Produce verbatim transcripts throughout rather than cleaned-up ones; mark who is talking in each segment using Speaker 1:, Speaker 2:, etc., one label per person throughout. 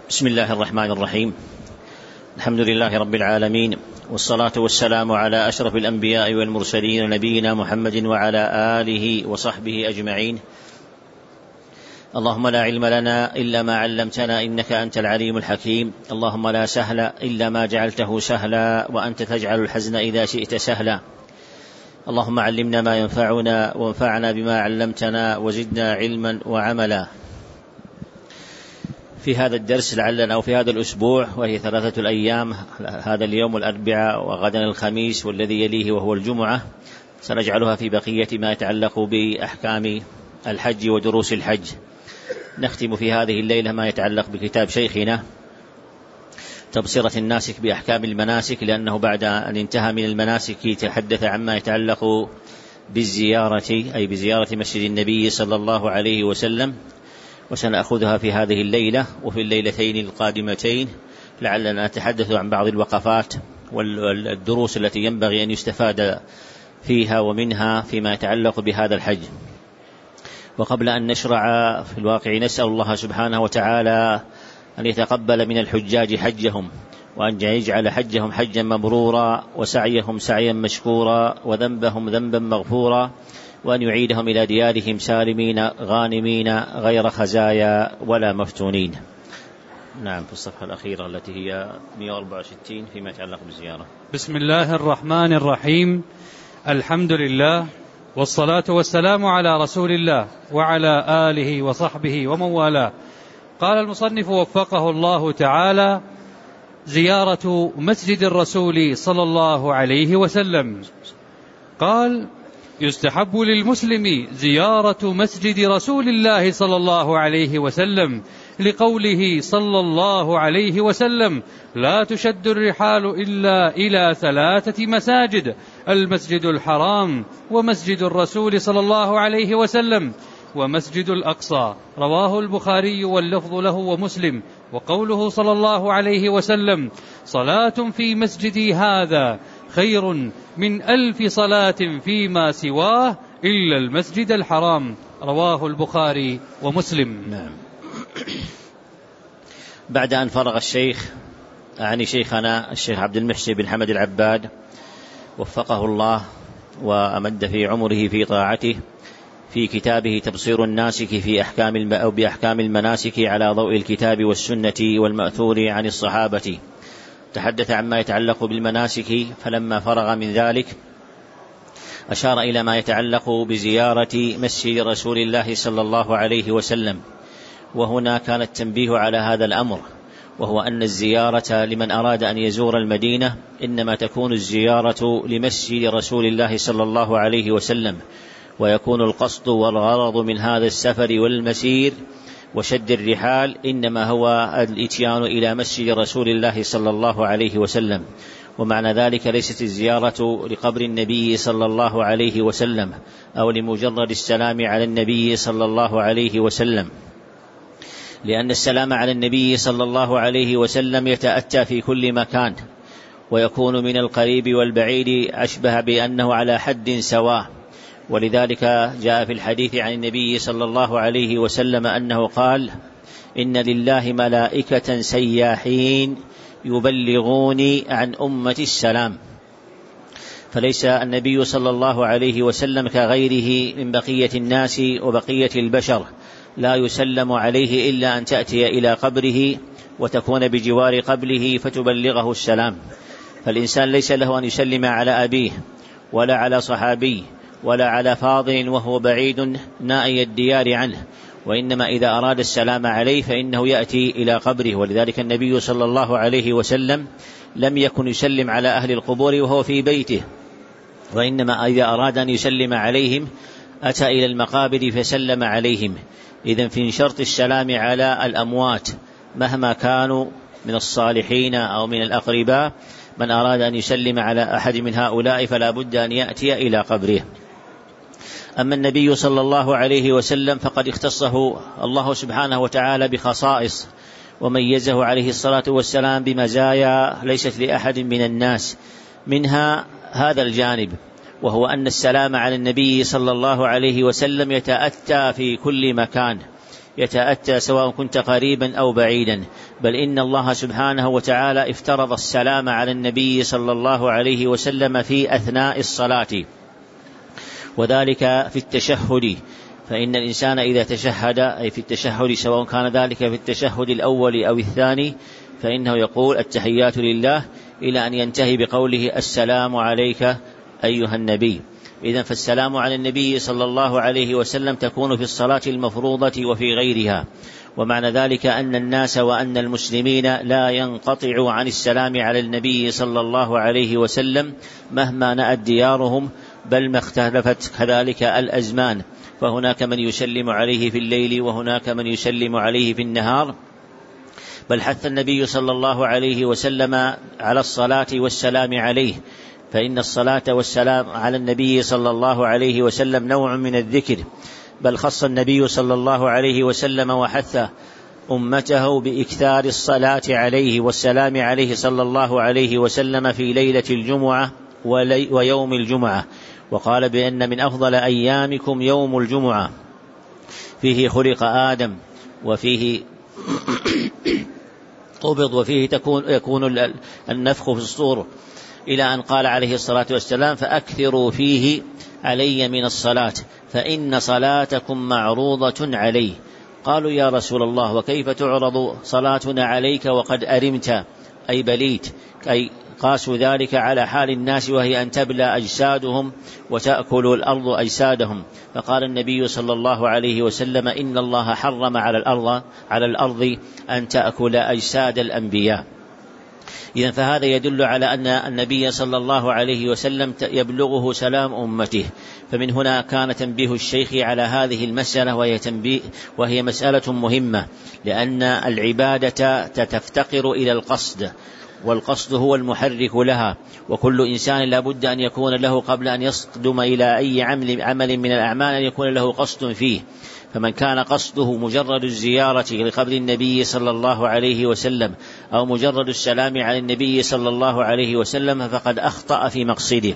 Speaker 1: بسم الله الرحمن الرحيم. الحمد لله رب العالمين، والصلاة والسلام على أشرف الأنبياء والمرسلين نبينا محمد وعلى آله وصحبه أجمعين. اللهم لا علم لنا إلا ما علمتنا إنك أنت العليم الحكيم. اللهم لا سهل إلا ما جعلته سهلا، وأنت تجعل الحزن إذا شئت سهلا. اللهم علمنا ما ينفعنا وانفعنا بما علمتنا وزدنا علما وعملا. في هذا الدرس لعلنا أو في هذا الأسبوع، وهي ثلاثة الأيام، هذا اليوم الأربعاء وغدا الخميس والذي يليه وهو الجمعة، سنجعلها في بقية ما يتعلق بأحكام الحج ودروس الحج. نختم في هذه الليلة ما يتعلق بكتاب شيخنا تبصرة الناسك بأحكام المناسك، لأنه بعد أن انتهى من المناسك تحدث عما يتعلق بالزيارة، أي بزيارة مسجد النبي صلى الله عليه وسلم، وسنأخذها في هذه الليلة وفي الليلتين القادمتين، لعلنا نتحدث عن بعض الوقفات والدروس التي ينبغي أن يستفاد فيها ومنها فيما يتعلق بهذا الحج. وقبل أن نشرع في الواقع، نسأل الله سبحانه وتعالى أن يتقبل من الحجاج حجهم، وأن يجعل حجهم حجا مبرورا، وسعيهم سعيا مشكورا، وذنبهم ذنبا مغفورا، وأن يعيدهم إلى ديارهم سالمين غانمين غير خزايا ولا مفتونين. نعم، في الصفحة الأخيرة التي هي مئة وأربعة وستين فيما يتعلق بالزيارة.
Speaker 2: بسم الله الرحمن الرحيم. الحمد لله، والصلاة والسلام على رسول الله وعلى آله وصحبه ومن والاه. قال المصنف وفقه الله تعالى: زيارة مسجد الرسول صلى الله عليه وسلم. قال: يستحب للمسلم زيارة مسجد رسول الله صلى الله عليه وسلم، لقوله صلى الله عليه وسلم: لا تشد الرحال إلا إلى ثلاثة مساجد: المسجد الحرام، ومسجد الرسول صلى الله عليه وسلم، ومسجد الأقصى. رواه البخاري واللفظ له ومسلم. وقوله صلى الله عليه وسلم: صلاة في مسجدي هذا خير من ألف صلاة فيما سواه إلا المسجد الحرام. رواه البخاري ومسلم.
Speaker 1: نعم. بعد أن فرغ الشيخ، أعني شيخنا الشيخ عبد المحسن بن حمد العباد وفقه الله وأمد في عمره في طاعته، في كتابه تبصير الناسك في أحكام أو بأحكام المناسك على ضوء الكتاب والسنة والمأثور عن الصحابة، تحدث عما يتعلق بالمناسك. فلما فرغ من ذلك أشار إلى ما يتعلق بزيارة مسجد رسول الله صلى الله عليه وسلم. وهنا كان التنبيه على هذا الأمر، وهو أن الزيارة لمن أراد أن يزور المدينة إنما تكون الزيارة لمسجد رسول الله صلى الله عليه وسلم، ويكون القصد والغرض من هذا السفر والمسير وشد الرحال إنما هو الإتيان إلى مسجد رسول الله صلى الله عليه وسلم. ومعنى ذلك ليست الزيارة لقبر النبي صلى الله عليه وسلم أو لمجرد السلام على النبي صلى الله عليه وسلم، لأن السلام على النبي صلى الله عليه وسلم يتأتى في كل مكان، ويكون من القريب والبعيد أشبه بأنه على حد سواء. ولذلك جاء في الحديث عن النبي صلى الله عليه وسلم أنه قال: إن لله ملائكة سياحين يبلغوني عن أمة السلام. فليس النبي صلى الله عليه وسلم كغيره من بقية الناس وبقية البشر، لا يسلم عليه إلا أن تأتي إلى قبره وتكون بجوار قبره فتبلغه السلام. فالإنسان ليس له أن يسلم على أبيه ولا على صحابي ولا على فاضل وهو بعيد نائي الديار عنه، وإنما إذا أراد السلام عليه فإنه يأتي إلى قبره. ولذلك النبي صلى الله عليه وسلم لم يكن يسلم على أهل القبور وهو في بيته، وإنما إذا أراد أن يسلم عليهم أتى إلى المقابر فسلم عليهم. إذن في شرط السلام على الأموات مهما كانوا من الصالحين أو من الأقرباء، من أراد أن يسلم على أحد من هؤلاء فلا بد أن يأتي إلى قبره. أما النبي صلى الله عليه وسلم فقد اختصه الله سبحانه وتعالى بخصائص، وميزه عليه الصلاة والسلام بمزايا ليست لأحد من الناس، منها هذا الجانب، وهو أن السلام على النبي صلى الله عليه وسلم يتأتى في كل مكان، يتأتى سواء كنت قريبا أو بعيدا، بل إن الله سبحانه وتعالى افترض السلام على النبي صلى الله عليه وسلم في أثناء الصلاة، وذلك في التشهد، فإن الإنسان إذا تشهد أي في التشهد سواء كان ذلك في التشهد الأول أو الثاني فإنه يقول التحيات لله إلى أن ينتهي بقوله السلام عليك أيها النبي. إذن فالسلام على النبي صلى الله عليه وسلم تكون في الصلاة المفروضة وفي غيرها، ومعنى ذلك أن الناس وأن المسلمين لا ينقطعوا عن السلام على النبي صلى الله عليه وسلم مهما نأت ديارهم، بل ما اختلفت كذلك الأزمان، فهناك من يسلم عليه في الليل وهناك من يسلم عليه في النهار، بل حث النبي صلى الله عليه وسلم على الصلاة والسلام عليه، فإن الصلاة والسلام على النبي صلى الله عليه وسلم نوع من الذكر، بل خص النبي صلى الله عليه وسلم وحث أمته بإكثار الصلاة عليه والسلام عليه صلى الله عليه وسلم في ليلة الجمعة ويوم الجمعة، وقال بأن من أفضل أيامكم يوم الجمعة فيه خلق آدم وفيه قبض وفيه تكون يكون النفخ في الصور، إلى أن قال عليه الصلاة والسلام فأكثروا فيه علي من الصلاة فإن صلاتكم معروضة عليه. قالوا يا رسول الله وكيف تعرض صلاتنا عليك وقد أرمت أي بليت، أي قاسوا ذلك على حال الناس وهي أن تبلى أجسادهم وتأكل الأرض أجسادهم، فقال النبي صلى الله عليه وسلم إن الله حرم على الأرض, على الأرض أن تأكل أجساد الأنبياء. إذن فهذا يدل على أن النبي صلى الله عليه وسلم يبلغه سلام أمته، فمن هنا كان تنبيه الشيخ على هذه المسألة، وهي, تنبيه وهي مسألة مهمة، لأن العبادة تفتقر إلى القصد، والقصد هو المحرك لها، وكل إنسان لا بد أن يكون له قبل أن يصدم إلى أي عمل, عمل من الأعمال أن يكون له قصد فيه، فمن كان قصده مجرد الزيارة لقبر النبي صلى الله عليه وسلم أو مجرد السلام على النبي صلى الله عليه وسلم فقد أخطأ في مقصده.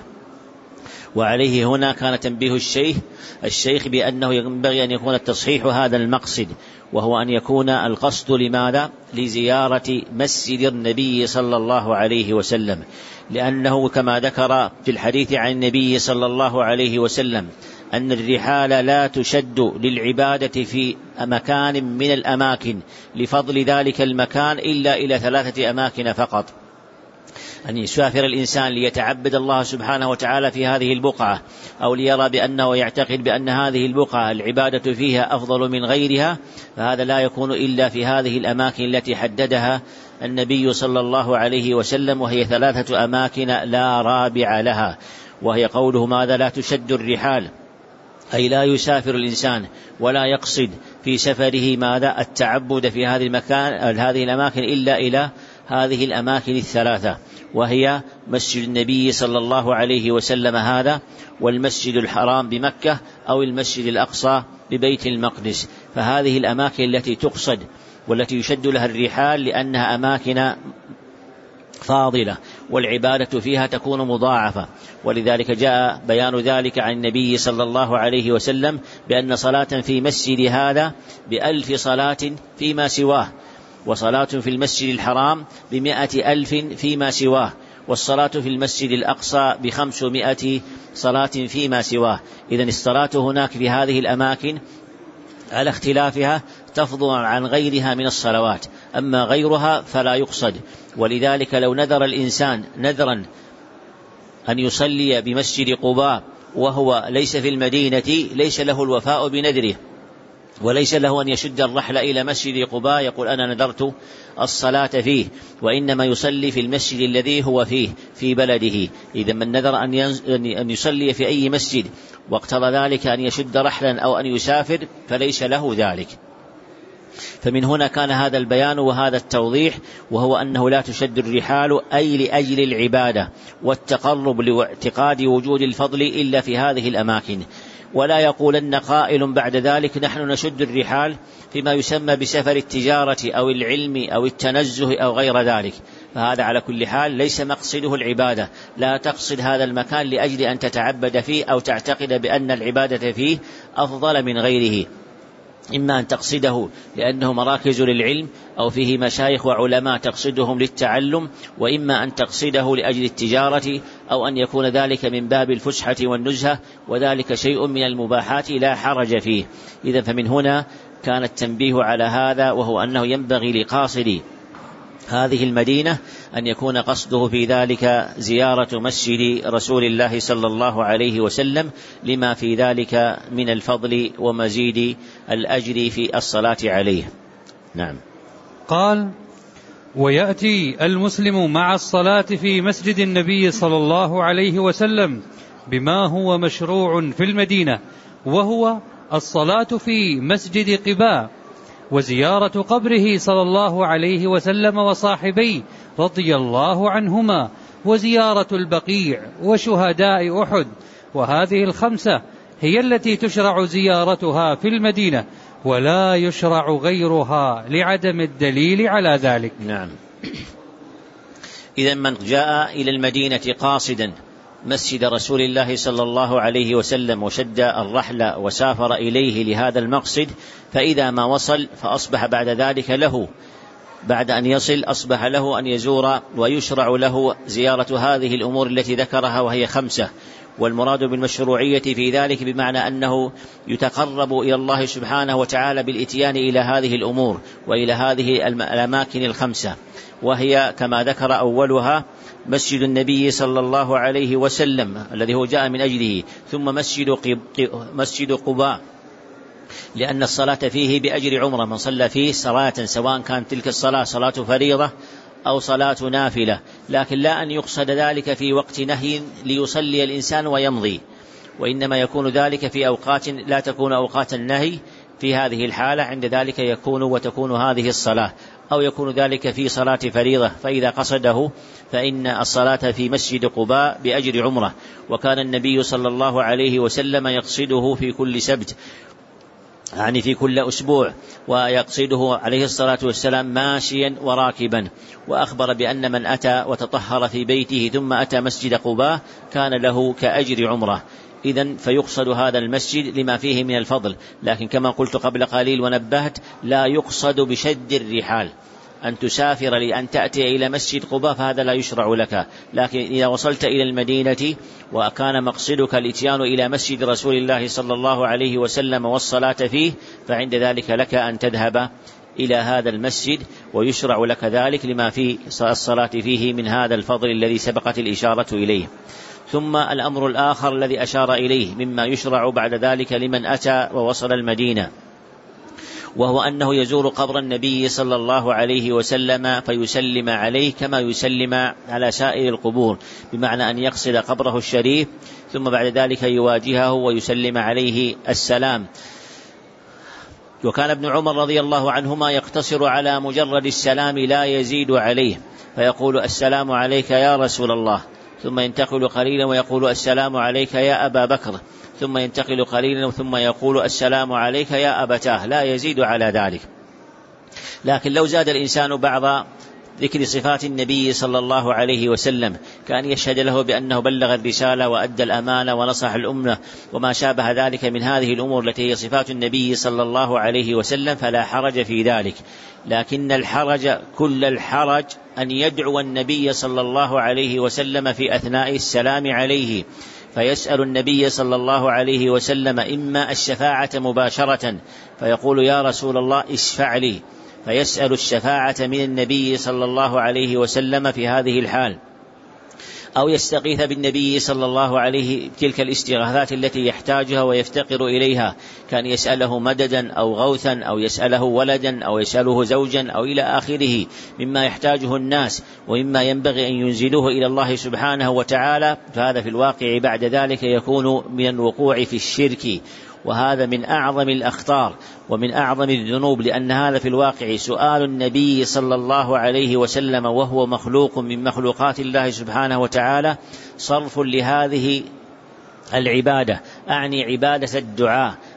Speaker 1: وعليه هنا كان تنبيه الشيخ الشيخ بأنه ينبغي أن يكون التصحيح هذا المقصد، وهو أن يكون القصد لماذا؟ لزيارة مسجد النبي صلى الله عليه وسلم، لأنه كما ذكر في الحديث عن النبي صلى الله عليه وسلم أن الرحال لا تشد للعبادة في مكان من الأماكن لفضل ذلك المكان إلا إلى ثلاثة أماكن فقط، أن يسافر الإنسان ليتعبد الله سبحانه وتعالى في هذه البقعة، أو ليرى بأنه يعتقد بأن هذه البقعة العبادة فيها أفضل من غيرها، فهذا لا يكون إلا في هذه الأماكن التي حددها النبي صلى الله عليه وسلم، وهي ثلاثة أماكن لا رابع لها، وهي قوله ماذا؟ لا تشد الرحال، أي لا يسافر الإنسان ولا يقصد في سفره ماذا؟ التعبد في هذه المكان هذه الأماكن إلا إلى هذه الأماكن الثلاثة، وهي مسجد النبي صلى الله عليه وسلم هذا، والمسجد الحرام بمكة، أو المسجد الأقصى ببيت المقدس، فهذه الأماكن التي تقصد والتي يشد لها الرحال لأنها أماكن فاضلة والعبادة فيها تكون مضاعفة، ولذلك جاء بيان ذلك عن النبي صلى الله عليه وسلم بأن صلاة في مسجد هذا بألف صلاة فيما سواه، وصلاة في المسجد الحرام بمائة ألف فيما سواه، والصلاة في المسجد الأقصى بخمسمائة صلاة فيما سواه. إذن الصلاة هناك في هذه الأماكن على اختلافها تفضل عن غيرها من الصلوات، أما غيرها فلا يقصد. ولذلك لو نذر الإنسان نذرا أن يصلي بمسجد قباء وهو ليس في المدينة ليس له الوفاء بنذره، وليس له أن يشد الرحل إلى مسجد قباء يقول أنا نذرت الصلاة فيه، وإنما يصلي في المسجد الذي هو فيه في بلده. إذا من نذر أن يصلي في أي مسجد واقتضى ذلك أن يشد رحلا أو أن يسافر فليس له ذلك. فمن هنا كان هذا البيان وهذا التوضيح، وهو أنه لا تشد الرحال أي لأجل العبادة والتقرب لاعتقاد وجود الفضل إلا في هذه الأماكن. ولا يقولن قائل بعد ذلك نحن نشد الرحال فيما يسمى بسفر التجارة أو العلم أو التنزه أو غير ذلك، فهذا على كل حال ليس مقصده العبادة، لا تقصد هذا المكان لأجل أن تتعبد فيه أو تعتقد بأن العبادة فيه أفضل من غيره، إما أن تقصده لأنه مراكز للعلم أو فيه مشايخ وعلماء تقصدهم للتعلم، وإما أن تقصده لأجل التجارة، أو أن يكون ذلك من باب الفسحة والنزهة، وذلك شيء من المباحات لا حرج فيه. إذن فمن هنا كان التنبيه على هذا، وهو أنه ينبغي لقاصد هذه المدينة أن يكون قصده في ذلك زيارة مسجد رسول الله صلى الله عليه وسلم، لما في ذلك من الفضل ومزيد الأجر في الصلاة عليه. نعم.
Speaker 2: قال: ويأتي المسلم مع الصلاة في مسجد النبي صلى الله عليه وسلم بما هو مشروع في المدينة، وهو الصلاة في مسجد قباء، وزيارة قبره صلى الله عليه وسلم وصاحبيه رضي الله عنهما، وزيارة البقيع وشهداء أحد. وهذه الخمسة هي التي تشرع زيارتها في المدينة، ولا يشرع غيرها لعدم الدليل على ذلك.
Speaker 1: نعم. إذن من جاء إلى المدينة قاصدا مسجد رسول الله صلى الله عليه وسلم وشد الرحل وسافر إليه لهذا المقصد، فإذا ما وصل فأصبح بعد ذلك له، بعد أن يصل أصبح له أن يزور، ويشرع له زيارة هذه الأمور التي ذكرها وهي خمسة. والمراد بالمشروعية في ذلك بمعنى أنه يتقرب إلى الله سبحانه وتعالى بالإتيان إلى هذه الأمور وإلى هذه الأماكن الخمسة، وهي كما ذكر أولها مسجد النبي صلى الله عليه وسلم الذي هو جاء من أجله، ثم مسجد مسجد قباء لأن الصلاة فيه بأجر عمرة، من صلى فيه صلاة سواء كانت تلك الصلاة صلاة فريضة أو صلاة نافلة، لكن لا أن يقصد ذلك في وقت نهي ليصلي الإنسان ويمضي، وإنما يكون ذلك في أوقات لا تكون أوقات النهي. في هذه الحالة عند ذلك يكون وتكون هذه الصلاة، أو يكون ذلك في صلاة فريضة، فإذا قصده فإن الصلاة في مسجد قباء بأجر عمرة. وكان النبي صلى الله عليه وسلم يقصده في كل سبت، يعني في كل أسبوع، ويقصده عليه الصلاة والسلام ماشيا وراكبا. وأخبر بأن من أتى وتطهر في بيته ثم أتى مسجد قباء كان له كأجر عمرة. إذن فيقصد هذا المسجد لما فيه من الفضل، لكن كما قلت قبل قليل ونبهت، لا يقصد بشد الرحال أن تسافر لأن تأتي إلى مسجد قباء، فهذا لا يشرع لك. لكن إذا وصلت إلى المدينة وكان مقصدك الإتيان إلى مسجد رسول الله صلى الله عليه وسلم والصلاة فيه، فعند ذلك لك أن تذهب إلى هذا المسجد، ويشرع لك ذلك لما في الصلاة فيه من هذا الفضل الذي سبقت الإشارة إليه. ثم الأمر الآخر الذي أشار إليه مما يشرع بعد ذلك لمن أتى ووصل المدينة، وهو أنه يزور قبر النبي صلى الله عليه وسلم فيسلم عليه كما يسلم على سائر القبور، بمعنى أن يقصد قبره الشريف ثم بعد ذلك يواجهه ويسلم عليه السلام. وكان ابن عمر رضي الله عنهما يقتصر على مجرد السلام لا يزيد عليه، فيقول السلام عليك يا رسول الله، ثم ينتقل قليلا ويقول السلام عليك يا أبا بكر، ثم ينتقل قليلا ثم يقول السلام عليك يا أبتاه، لا يزيد على ذلك. لكن لو زاد الإنسان بعض ذكر صفات النبي صلى الله عليه وسلم، كان يشهد له بأنه بلغ الرسالة وأدى الأمانة ونصح الأمة وما شابه ذلك من هذه الأمور التي هي صفات النبي صلى الله عليه وسلم، فلا حرج في ذلك. لكن الحرج كل الحرج أن يدعو النبي صلى الله عليه وسلم في أثناء السلام عليه، فيسأل النبي صلى الله عليه وسلم إما الشفاعة مباشرة فيقول يا رسول الله اشفع لي، فيسأل الشفاعة من النبي صلى الله عليه وسلم في هذه الحال، أو يستغيث بالنبي صلى الله عليه تلك الاستغاثات التي يحتاجها ويفتقر إليها، كان يسأله مددا أو غوثا أو يسأله ولدا أو يسأله زوجا أو إلى آخره مما يحتاجه الناس ومما ينبغي أن ينزلوه إلى الله سبحانه وتعالى. فهذا في الواقع بعد ذلك يكون من الوقوع في الشرك، وهذا من أعظم الأخطار ومن أعظم الذنوب، لأن هذا في الواقع سؤال النبي صلى الله عليه وسلم وهو مخلوق من مخلوقات الله سبحانه وتعالى صرف لهذه العبادة، أعني عبادة الدعاء،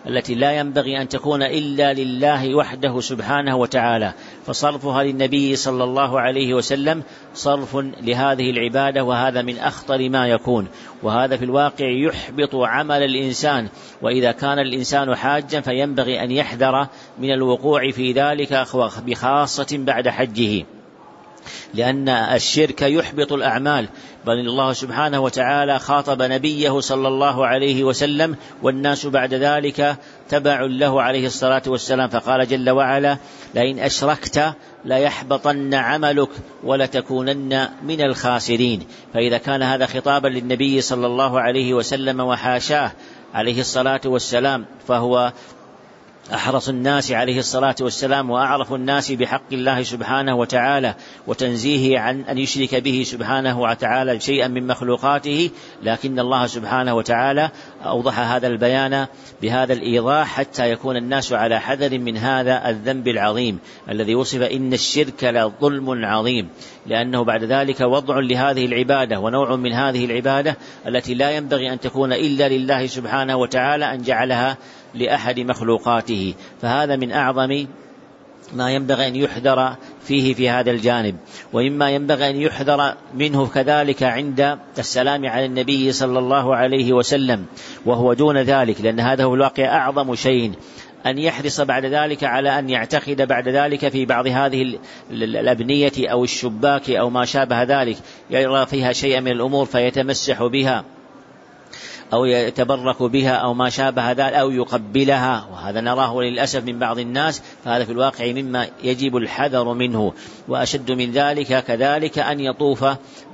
Speaker 1: التي لا ينبغي أن تكون إلا لله وحده سبحانه وتعالى، فصرفها للنبي صلى الله عليه وسلم صرف لهذه العبادة، وهذا من أخطر ما يكون، وهذا في الواقع يحبط عمل الإنسان. وإذا كان الإنسان حاجا فينبغي أن يحذر من الوقوع في ذلك، بخاصة بعد حجه، لأن الشرك يحبط الأعمال. بل الله سبحانه وتعالى خاطب نبيه صلى الله عليه وسلم والناس بعد ذلك تبع له عليه الصلاة والسلام، فقال جل وعلا: لئن أشركت ليحبطن عملك ولتكونن من الخاسرين. فإذا كان هذا خطابا للنبي صلى الله عليه وسلم وحاشاه عليه الصلاة والسلام، فهو أحرص الناس عليه الصلاة والسلام وأعرف الناس بحق الله سبحانه وتعالى وتنزيهه عن أن يشرك به سبحانه وتعالى شيئا من مخلوقاته، لكن الله سبحانه وتعالى أوضح هذا البيان بهذا الإيضاح حتى يكون الناس على حذر من هذا الذنب العظيم الذي وصف إن الشرك لظلم عظيم، لأنه بعد ذلك وضع لهذه العبادة ونوع من هذه العبادة التي لا ينبغي أن تكون إلا لله سبحانه وتعالى، أن جعلها لأحد مخلوقاته. فهذا من أعظم ما ينبغي أن يحذر فيه في هذا الجانب. ومما ينبغي أن يحذر منه كذلك عند السلام على النبي صلى الله عليه وسلم وهو دون ذلك، لأن هذا هو الواقع أعظم شيء، أن يحرص بعد ذلك على أن يعتقد بعد ذلك في بعض هذه الأبنية أو الشباك أو ما شابه ذلك، يرى فيها شيئا من الأمور فيتمسح بها أو يتبرك بها أو ما شابه ذلك أو يقبلها، وهذا نراه للأسف من بعض الناس، فهذا في الواقع مما يجب الحذر منه. وأشد من ذلك كذلك أن يطوف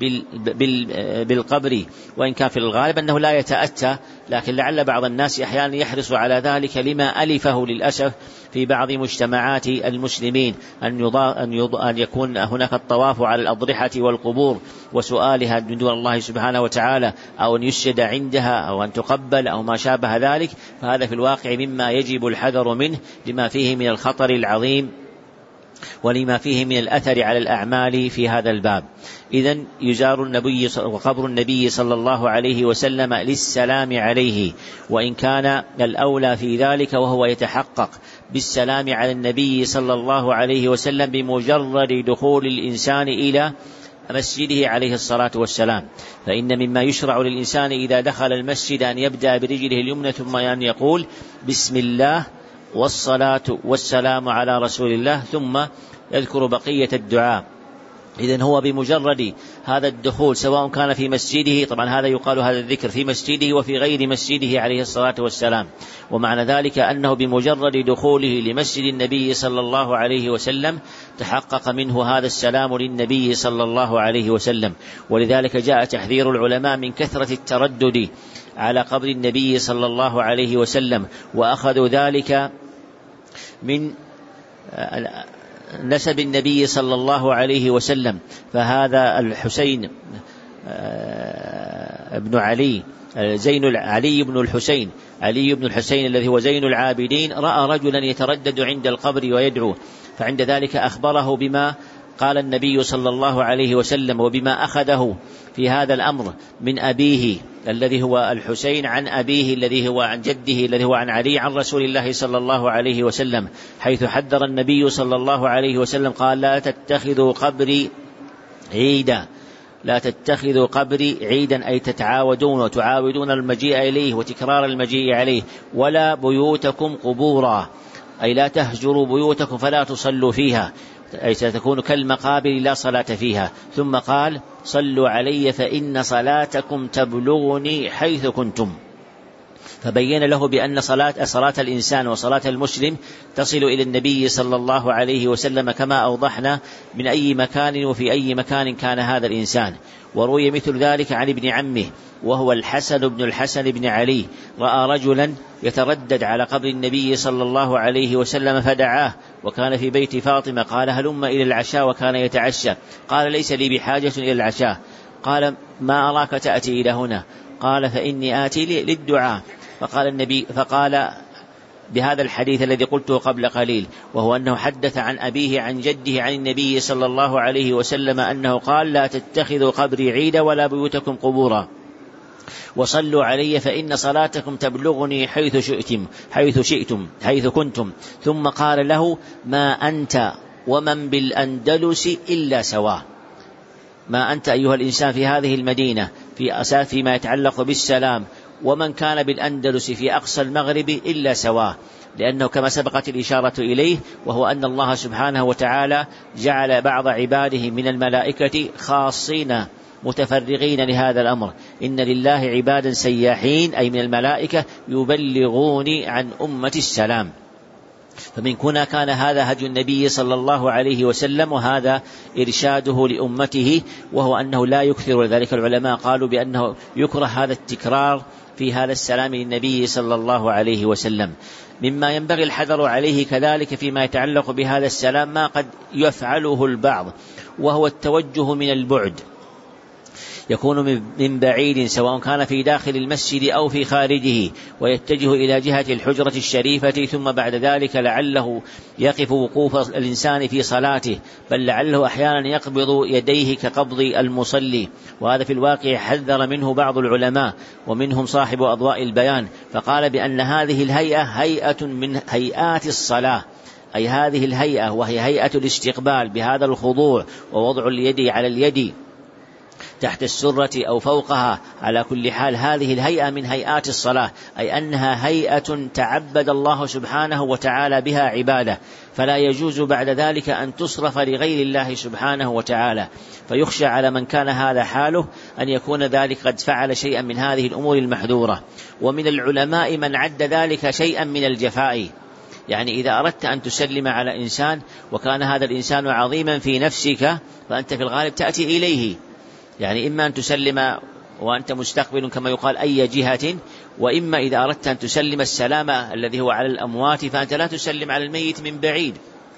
Speaker 1: بالقبر، وإن كان في الغالب أنه لا يتأتى، لكن لعل بعض الناس أحيانا يحرص على ذلك لما ألفه للأسف في بعض مجتمعات المسلمين أن يكون هناك الطواف على الأضرحة والقبور وسؤالها من دون الله سبحانه وتعالى، أو أن يسجد عندها أو أن تقبل أو ما شابه ذلك، فهذا في الواقع مما يجب الحذر منه لما فيه من الخطر العظيم ولما فيه من الأثر على الأعمال في هذا الباب. إذن يزار النبي وقبر النبي صلى الله عليه وسلم للسلام عليه، وإن كان الأولى في ذلك وهو يتحقق بالسلام على النبي صلى الله عليه وسلم بمجرد دخول الإنسان إلى مسجده عليه الصلاة والسلام. فإن مما يشرع للإنسان إذا دخل المسجد أن يبدأ برجله اليمنى ثم أن يقول بسم الله والصلاة والسلام على رسول الله، ثم يذكر بقية الدعاء. إذن هو بمجرد هذا الدخول سواء كان في مسجده، طبعا هذا يقال هذا الذكر في مسجده وفي غير مسجده عليه الصلاة والسلام، ومعنى ذلك أنه بمجرد دخوله لمسجد النبي صلى الله عليه وسلم تحقق منه هذا السلام للنبي صلى الله عليه وسلم. ولذلك جاء تحذير العلماء من كثرة التردد على قبر النبي صلى الله عليه وسلم، وأخذوا ذلك من نسب النبي صلى الله عليه وسلم. فهذا الحسين ابن علي زين علي بن الحسين علي بن الحسين الذي هو زين العابدين رأى رجلا يتردد عند القبر ويدعو، فعند ذلك أخبره بما قال النبي صلى الله عليه وسلم وبما أخذه في هذا الأمر من أبيه الذي هو الحسين عن أبيه الذي هو عن جده الذي هو عن علي عن رسول الله صلى الله عليه وسلم، حيث حذر النبي صلى الله عليه وسلم قال: لا تتخذوا قبري عيدا، لا تتخذوا قبري عيدا، أي تتعاودون وتعاودون المجيء إليه وتكرار المجيء عليه، ولا بيوتكم قبورا، أي لا تهجروا بيوتكم فلا تصلوا فيها، أي ستكون كالمقابر لا صلاة فيها. ثم قال: صلوا علي فإن صلاتكم تبلغني حيث كنتم. فبين له بأن صلاة, صلاة الإنسان وصلاة المسلم تصل إلى النبي صلى الله عليه وسلم كما أوضحنا من أي مكان وفي أي مكان كان هذا الإنسان. وروي مثل ذلك عن ابن عمه وهو الحسن بن الحسن بن علي، رأى رجلا يتردد على قبر النبي صلى الله عليه وسلم فدعاه، وكان في بيت فاطمة، قال: هلم إلى العشاء، وكان يتعشى. قال: ليس لي بحاجة إلى العشاء. قال: ما أراك تأتي إلى هنا؟ قال: فإني آتي للدعاء. فقال النبي فقال بهذا الحديث الذي قلته قبل قليل، وهو أنه حدث عن أبيه عن جده عن النبي صلى الله عليه وسلم أنه قال: لا تتخذوا قبري عيدا ولا بيوتكم قبورا. وصلوا علي فإن صلاتكم تبلغني حيث شئتم حيث شئتم حيث كنتم. ثم قال له: ما أنت ومن بالأندلس إلا سواء. ما أنت أيها الإنسان في هذه المدينة في أساس فيما يتعلق بالسلام، ومن كان بالأندلس في أقصى المغرب إلا سواء، لأنه كما سبقت الإشارة إليه، وهو أن الله سبحانه وتعالى جعل بعض عباده من الملائكة خاصين متفرغين لهذا الأمر. إن لله عبادا سياحين، أي من الملائكة يبلغون عن أمة السلام. فمن هنا كان هذا هدي النبي صلى الله عليه وسلم، وهذا إرشاده لأمته، وهو أنه لا يكثر. ولذلك العلماء قالوا بأنه يكره هذا التكرار في هذا السلام للنبي صلى الله عليه وسلم. مما ينبغي الحذر عليه كذلك فيما يتعلق بهذا السلام ما قد يفعله البعض، وهو التوجه من البعد، يكون من بعيد سواء كان في داخل المسجد أو في خارجه، ويتجه إلى جهة الحجرة الشريفة، ثم بعد ذلك لعله يقف وقوف الإنسان في صلاته، بل لعله أحيانا يقبض يديه كقبض المصلي. وهذا في الواقع حذر منه بعض العلماء، ومنهم صاحب أضواء البيان، فقال بأن هذه الهيئة هيئة من هيئات الصلاة، أي هذه الهيئة وهي هيئة الاستقبال بهذا الخضوع ووضع اليد على اليد تحت السرة أو فوقها، على كل حال هذه الهيئة من هيئات الصلاة، أي أنها هيئة تعبد الله سبحانه وتعالى بها عبادة، فلا يجوز بعد ذلك أن تصرف لغير الله سبحانه وتعالى. فيخشى على من كان هذا حاله أن يكون ذلك قد فعل شيئا من هذه الأمور المحذورة. ومن العلماء من عد ذلك شيئا من الجفاء، يعني إذا أردت أن تسلم على إنسان وكان هذا الإنسان عظيما في نفسك، فأنت في الغالب تأتي إليه، يعني إما أن تسلم وأنت مستقبل كما يقال أي جهة، وإما إذا أردت أن تسلم السلام الذي هو على الأموات فأنت لا تسلم على الميت من بعيد،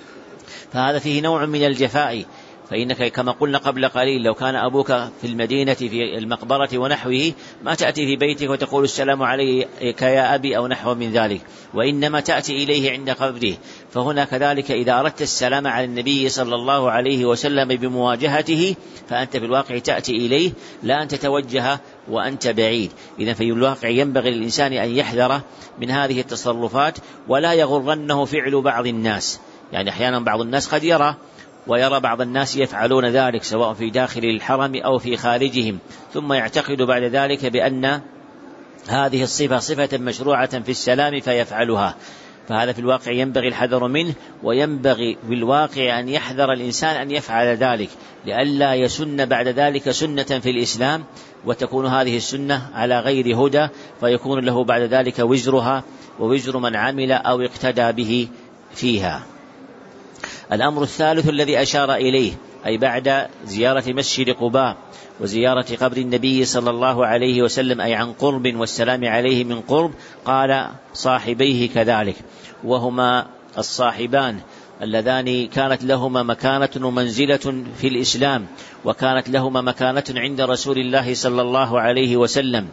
Speaker 1: فهذا فيه نوع من الجفاء. فإنك كما قلنا قبل قليل لو كان أبوك في المدينة في المقبرة ونحوه ما تأتي في بيتك وتقول السلام عليك يا أبي أو نحو من ذلك، وإنما تأتي إليه عند قبره. فهنا كذلك إذا أردت السلام على النبي صلى الله عليه وسلم بمواجهته فأنت في الواقع تأتي إليه، لا أن تتوجه وأنت بعيد. إذن في الواقع ينبغي للإنسان أن يحذر من هذه التصرفات، ولا يغرنه فعل بعض الناس. يعني أحيانا بعض الناس قد يرى ويرى بعض الناس يفعلون ذلك سواء في داخل الحرم أو في خارجهم، ثم يعتقد بعد ذلك بأن هذه الصفة صفة مشروعة في السلام فيفعلها، فهذا في الواقع ينبغي الحذر منه، وينبغي في الواقع أن يحذر الإنسان أن يفعل ذلك لئلا يسن بعد ذلك سنة في الإسلام وتكون هذه السنة على غير هدى، فيكون له بعد ذلك وزرها ووزر من عمل أو اقتدى به فيها. الأمر الثالث الذي أشار إليه، أي بعد زيارة مسجد قباء وزيارة قبر النبي صلى الله عليه وسلم، أي عن قرب والسلام عليه من قرب، قال صاحبيه كذلك، وهما الصاحبان اللذان كانت لهما مكانة ومنزلة في الإسلام، وكانت لهما مكانة عند رسول الله صلى الله عليه وسلم،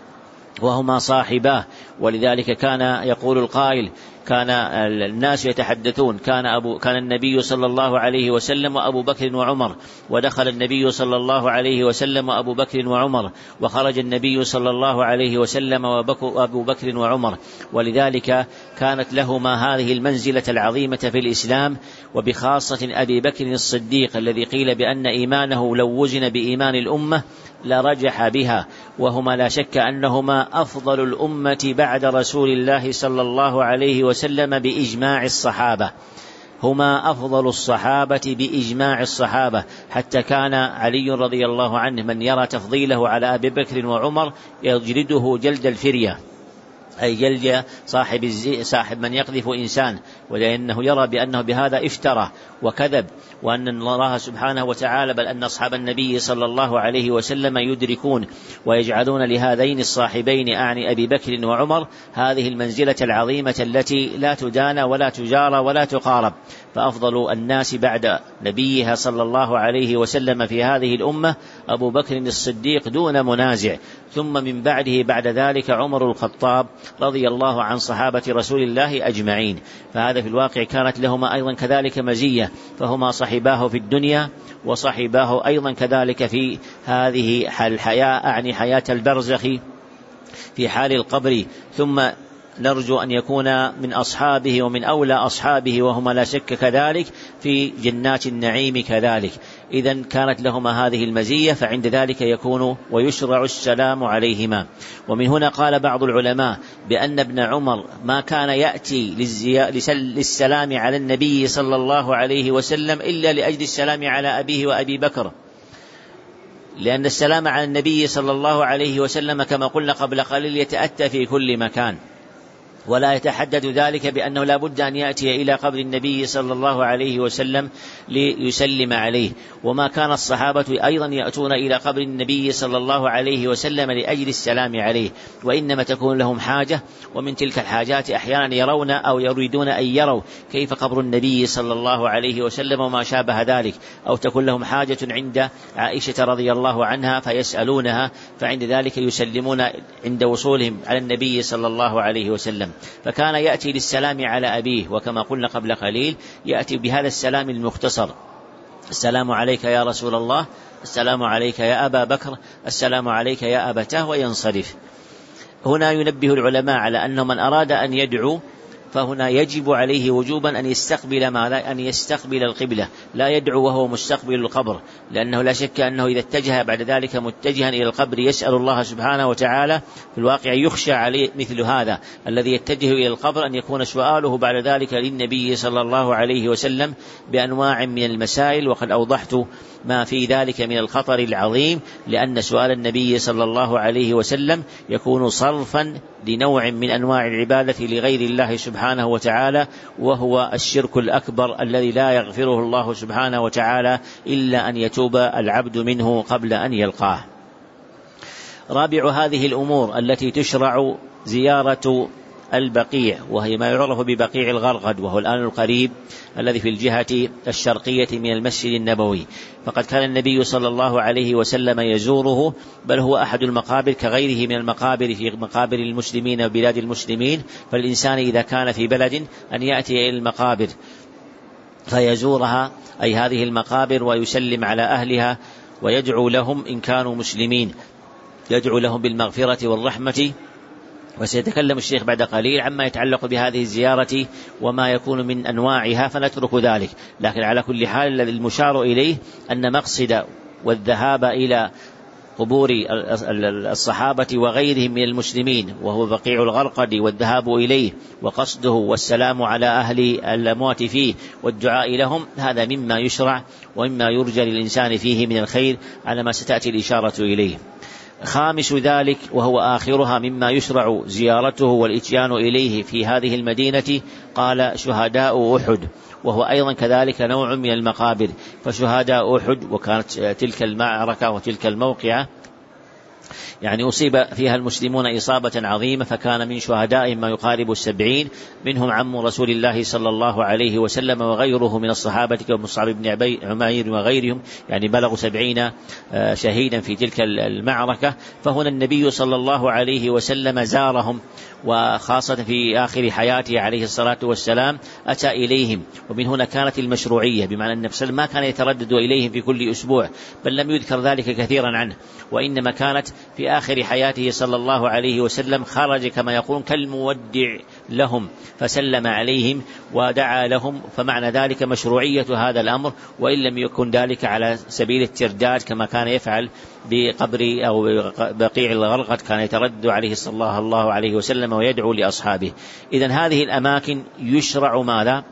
Speaker 1: وهما صاحباه. ولذلك كان يقول القائل كان الناس يتحدثون كان, أبو كان النبي صلى الله عليه وسلم وأبو بكر وعمر، ودخل النبي صلى الله عليه وسلم وأبو بكر وعمر، وخرج النبي صلى الله عليه وسلم وأبو بكر وعمر. ولذلك كانت لهما هذه المنزلة العظيمة في الإسلام، وبخاصة أبي بكر الصديق الذي قيل بأن إيمانه لو وزن بإيمان الأمة لرجح بها، وهما لا شك أنهما أفضل الأمة بعد رسول الله صلى الله عليه وسلم بإجماع الصحابة، هما أفضل الصحابة بإجماع الصحابة، حتى كان علي رضي الله عنه من يرى تفضيله على أبي بكر وعمر يجلده جلد الفرية، أي جلد صاحب, صاحب من يقذف إنسان، ولأنه يرى بأنه بهذا افترى وكذب، وأن الله سبحانه وتعالى بل أن أصحاب النبي صلى الله عليه وسلم يدركون ويجعلون لهذين الصاحبين أعني أبي بكر وعمر هذه المنزلة العظيمة التي لا تدان ولا تجار ولا تقارب. فأفضل الناس بعد نبيها صلى الله عليه وسلم في هذه الأمة أبو بكر الصديق دون منازع، ثم من بعده بعد ذلك عمر الخطاب رضي الله عن صحابة رسول الله أجمعين. فهذا في الواقع كانت لهما أيضا كذلك مزية، فهما صحباه في الدنيا وصحباه أيضا كذلك في هذه الحياة، أعني حياة البرزخ في حال القبر، ثم نرجو أن يكون من أصحابه ومن أولى أصحابه وهما لا شك كذلك في جنات النعيم كذلك. إذن كانت لهما هذه المزية، فعند ذلك يكون ويشرع السلام عليهما. ومن هنا قال بعض العلماء بأن ابن عمر ما كان يأتي للسلام على النبي صلى الله عليه وسلم إلا لأجل السلام على أبيه وأبي بكر، لأن السلام على النبي صلى الله عليه وسلم كما قلنا قبل قليل يتأتى في كل مكان، ولا يتحدد ذلك بأنه لا بد أن يأتي إلى قبر النبي صلى الله عليه وسلم ليسلم عليه. وما كان الصحابة أيضا يأتون إلى قبر النبي صلى الله عليه وسلم لأجل السلام عليه، وإنما تكون لهم حاجة، ومن تلك الحاجات أحيانا يرون أو يريدون أن يروا كيف قبر النبي صلى الله عليه وسلم وما شابه ذلك، أو تكون لهم حاجة عند عائشة رضي الله عنها فيسألونها، فعند ذلك يسلمون عند وصولهم على النبي صلى الله عليه وسلم. فكان يأتي للسلام على أبيه، وكما قلنا قبل قليل يأتي بهذا السلام المختصر: السلام عليك يا رسول الله، السلام عليك يا أبا بكر، السلام عليك يا أبتاه، وينصرف. هنا ينبه العلماء على أن من أراد أن يدعو فهنا يجب عليه وجوبا أن يستقبل ماذا؟ أن يستقبل القبلة، لا يدعو وهو مستقبل القبر، لأنه لا شك أنه إذا اتجه بعد ذلك متجها إلى القبر يسأل الله سبحانه وتعالى، في الواقع يخشى عليه مثل هذا الذي يتجه إلى القبر أن يكون سؤاله بعد ذلك للنبي صلى الله عليه وسلم بأنواع من المسائل، وقد أوضحت ما في ذلك من الخطر العظيم، لأن سؤال النبي صلى الله عليه وسلم يكون صرفا لنوع من أنواع العبادة لغير الله سبحانه وتعالى، وهو الشرك الأكبر الذي لا يغفره الله سبحانه وتعالى إلا أن يتوب العبد منه قبل أن يلقاه. رابع هذه الأمور التي تشرع زيارة البقيع، وهي ما يعرف ببقيع الغرقد، وهو الآن القريب الذي في الجهة الشرقية من المسجد النبوي. فقد كان النبي صلى الله عليه وسلم يزوره، بل هو أحد المقابر كغيره من المقابر في مقابر المسلمين وبلاد المسلمين. فالإنسان إذا كان في بلد أن يأتي إلى المقابر فيزورها، أي هذه المقابر، ويسلم على أهلها ويدعو لهم إن كانوا مسلمين، يدعو لهم بالمغفرة والرحمة. وسيتكلم الشيخ بعد قليل عما يتعلق بهذه الزيارة وما يكون من أنواعها، فنترك ذلك. لكن على كل حال الذي المشار إليه أن مقصد والذهاب إلى قبور الصحابة وغيرهم من المسلمين وهو بقيع الغرقد والذهاب إليه وقصده والسلام على أهل الأموات فيه والدعاء لهم، هذا مما يشرع ومما يرجى للإنسان فيه من الخير على ما ستأتي الإشارة إليه. خامس ذلك وهو آخرها مما يشرع زيارته والإتيان إليه في هذه المدينة، قال شهداء أحد، وهو أيضا كذلك نوع من المقابر. فشهداء أحد، وكانت تلك المعركة وتلك الموقعة يعني أصيب فيها المسلمون إصابة عظيمة، فكان من شهدائهم ما يقارب السبعين، منهم عم رسول الله صلى الله عليه وسلم وغيره من الصحابة كمصعب بن عمير وغيرهم، يعني بلغوا سبعين شهيدا في تلك المعركة. فهنا النبي صلى الله عليه وسلم زارهم، وخاصة في آخر حياته عليه الصلاة والسلام أتى إليهم. ومن هنا كانت المشروعية، بمعنى أن النبي ما كان يتردد إليهم في كل أسبوع، بل لم يذكر ذلك كثيرا عنه، وإنما كانت في آخر حياته صلى الله عليه وسلم خرج كما يقول كالمودع لهم، فسلم عليهم ودعا لهم. فمعنى ذلك مشروعية هذا الأمر، وإن لم يكن ذلك على سبيل الترداد كما كان يفعل بقبر أو بقيع الغرقد، كان يتردد عليه صلى الله عليه وسلم ويدعو لأصحابه. إذن هذه الأماكن يشرع ماذا؟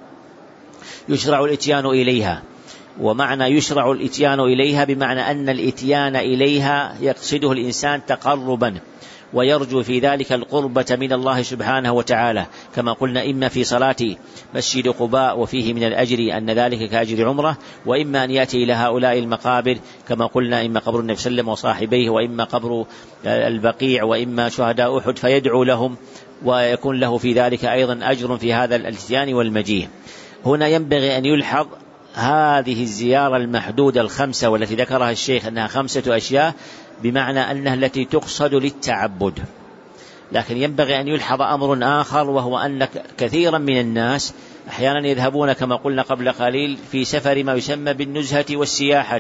Speaker 1: يشرع الإتيان إليها. ومعنى يشرع الإتيان إليها بمعنى أن الإتيان إليها يقصده الإنسان تقربا، ويرجو في ذلك القربة من الله سبحانه وتعالى، كما قلنا إما في صلاة مسجد قباء وفيه من الأجر أن ذلك كأجر عمرة، وإما أن يأتي إلى هؤلاء المقابر كما قلنا إما قبر النبي صلى الله عليه وسلم وصاحبيه، وإما قبر البقيع، وإما شهداء أحد، فيدعو لهم ويكون له في ذلك أيضا أجر في هذا الاتيان والمجيء. هنا ينبغي أن يلحظ هذه الزيارة المحدودة الخمسة والتي ذكرها الشيخ أنها خمسة أشياء بمعنى أنها التي تقصد للتعبد. لكن ينبغي أن يلحظ أمر آخر، وهو أن كثيرا من الناس أحيانا يذهبون كما قلنا قبل قليل في سفر ما يسمى بالنزهة والسياحة،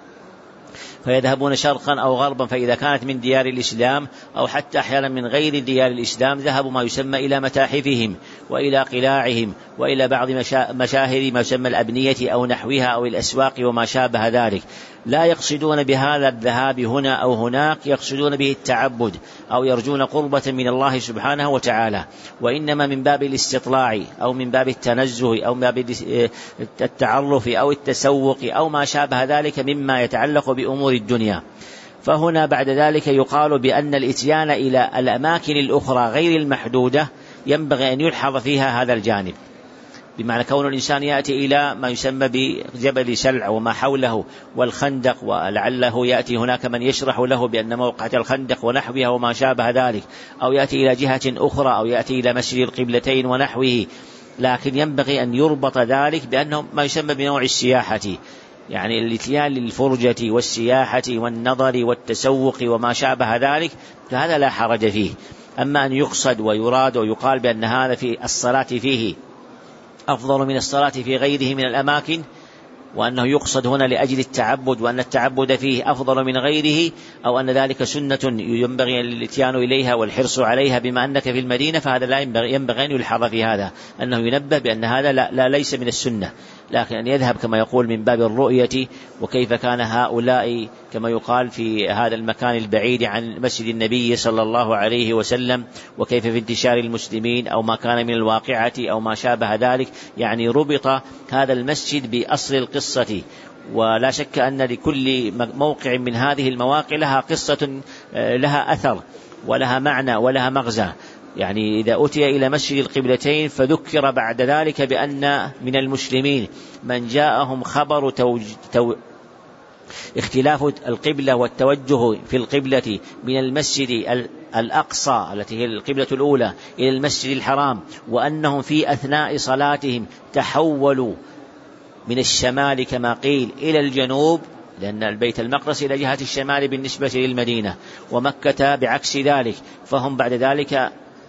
Speaker 1: فيذهبون شرقا أو غربا، فإذا كانت من ديار الإسلام أو حتى أحيانا من غير ديار الإسلام ذهبوا ما يسمى إلى متاحفهم وإلى قلاعهم وإلى بعض مشاهد ما يسمى الأبنية أو نحوها أو الأسواق وما شابه ذلك. لا يقصدون بهذا الذهاب هنا أو هناك، يقصدون به التعبد أو يرجون قربة من الله سبحانه وتعالى، وإنما من باب الاستطلاع أو من باب التنزه أو من باب التعرف أو التسوق أو ما شابه ذلك مما يتعلق بأمور الدنيا. فهنا بعد ذلك يقال بأن الإتيان إلى الأماكن الأخرى غير المحدودة ينبغي أن يلحظ فيها هذا الجانب، بمعنى كون الإنسان يأتي إلى ما يسمى بجبل سلع وما حوله والخندق، ولعله يأتي هناك من يشرح له بأن موقعة الخندق ونحوها وما شابه ذلك، أو يأتي إلى جهة أخرى أو يأتي إلى مسجد القبلتين ونحوه. لكن ينبغي أن يربط ذلك بأنه ما يسمى بنوع السياحة، يعني الاتيان للفرجة والسياحة والنظر والتسوق وما شابه ذلك، فهذا لا حرج فيه. أما أن يقصد ويراد ويقال بأن هذا في الصلاة فيه أفضل من الصلاة في غيره من الأماكن، وأنه يقصد هنا لأجل التعبد وأن التعبد فيه أفضل من غيره، أو أن ذلك سنة ينبغي الاتيان إليها والحرص عليها بما أنك في المدينة، فهذا لا ينبغي أن يلحظ في هذا أنه ينبه بأن هذا لا, لا ليس من السنة، لكن أن يذهب كما يقول من باب الرؤية، وكيف كان هؤلاء كما يقال في هذا المكان البعيد عن مسجد النبي صلى الله عليه وسلم، وكيف في انتشار المسلمين أو ما كان من الواقعة أو ما شابه ذلك. يعني ربط هذا المسجد بأصل القصة، ولا شك أن لكل موقع من هذه المواقع لها قصة لها أثر ولها معنى ولها مغزى. يعني إذا أتي إلى مسجد القبلتين فذكر بعد ذلك بأن من المسلمين من جاءهم خبر توج... تو... اختلاف القبلة والتوجه في القبلة من المسجد الأقصى التي هي القبلة الأولى إلى المسجد الحرام، وأنهم في أثناء صلاتهم تحولوا من الشمال كما قيل إلى الجنوب، لأن البيت المقدس إلى جهة الشمال بالنسبة للمدينة، ومكة بعكس ذلك، فهم بعد ذلك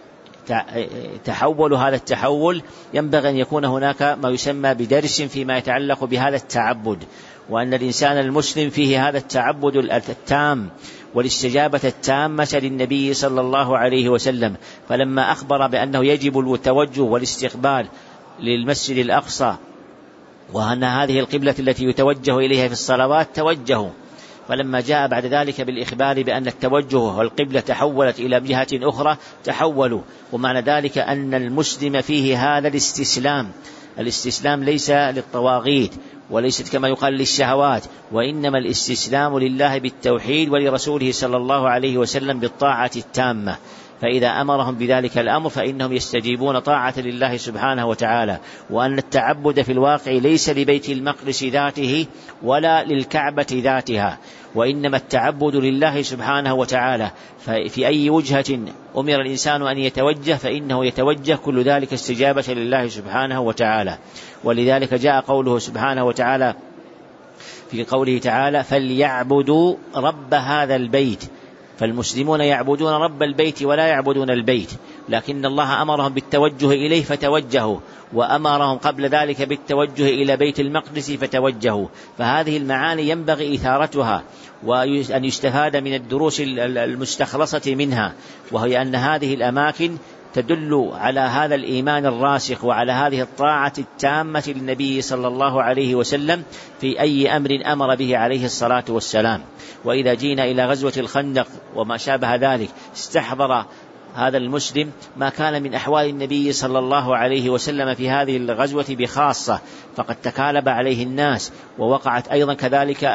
Speaker 1: تحول. هذا التحول ينبغي أن يكون هناك ما يسمى بدرس فيما يتعلق بهذا التعبد، وأن الإنسان المسلم فيه هذا التعبد التام والاستجابة التامة للنبي صلى الله عليه وسلم. فلما أخبر بأنه يجب التوجه والاستقبال للمسجد الأقصى، وأن هذه القبلة التي يتوجه إليها في الصلوات توجهوا، فلما جاء بعد ذلك بالإخبار بأن التوجه والقبلة تحولت إلى جهة أخرى تحولوا. ومعنى ذلك أن المسلم فيه هذا الاستسلام، الاستسلام ليس للطواغيت وليست كما يقال للشهوات، وإنما الاستسلام لله بالتوحيد ولرسوله صلى الله عليه وسلم بالطاعة التامة. فإذا أمرهم بذلك الأمر فإنهم يستجيبون طاعة لله سبحانه وتعالى. وأن التعبد في الواقع ليس لبيت المقدس ذاته ولا للكعبة ذاتها، وإنما التعبد لله سبحانه وتعالى. ففي أي وجهة أمر الإنسان أن يتوجه فإنه يتوجه، كل ذلك استجابة لله سبحانه وتعالى. ولذلك جاء قوله سبحانه وتعالى في قوله تعالى فليعبدوا رب هذا البيت، فالمسلمون يعبدون رب البيت ولا يعبدون البيت، لكن الله أمرهم بالتوجه إليه فتوجهوا، وأمرهم قبل ذلك بالتوجه إلى بيت المقدس فتوجهوا. فهذه المعاني ينبغي إثارتها وأن يستفاد من الدروس المستخلصة منها، وهي أن هذه الأماكن تدل على هذا الإيمان الراسخ وعلى هذه الطاعة التامة للنبي صلى الله عليه وسلم في أي أمر أمر به عليه الصلاة والسلام. وإذا جينا إلى غزوة الخندق وما شابه ذلك استحضر هذا المسلم ما كان من أحوال النبي صلى الله عليه وسلم في هذه الغزوة بخاصة، فقد تكالب عليه الناس، ووقعت أيضا كذلك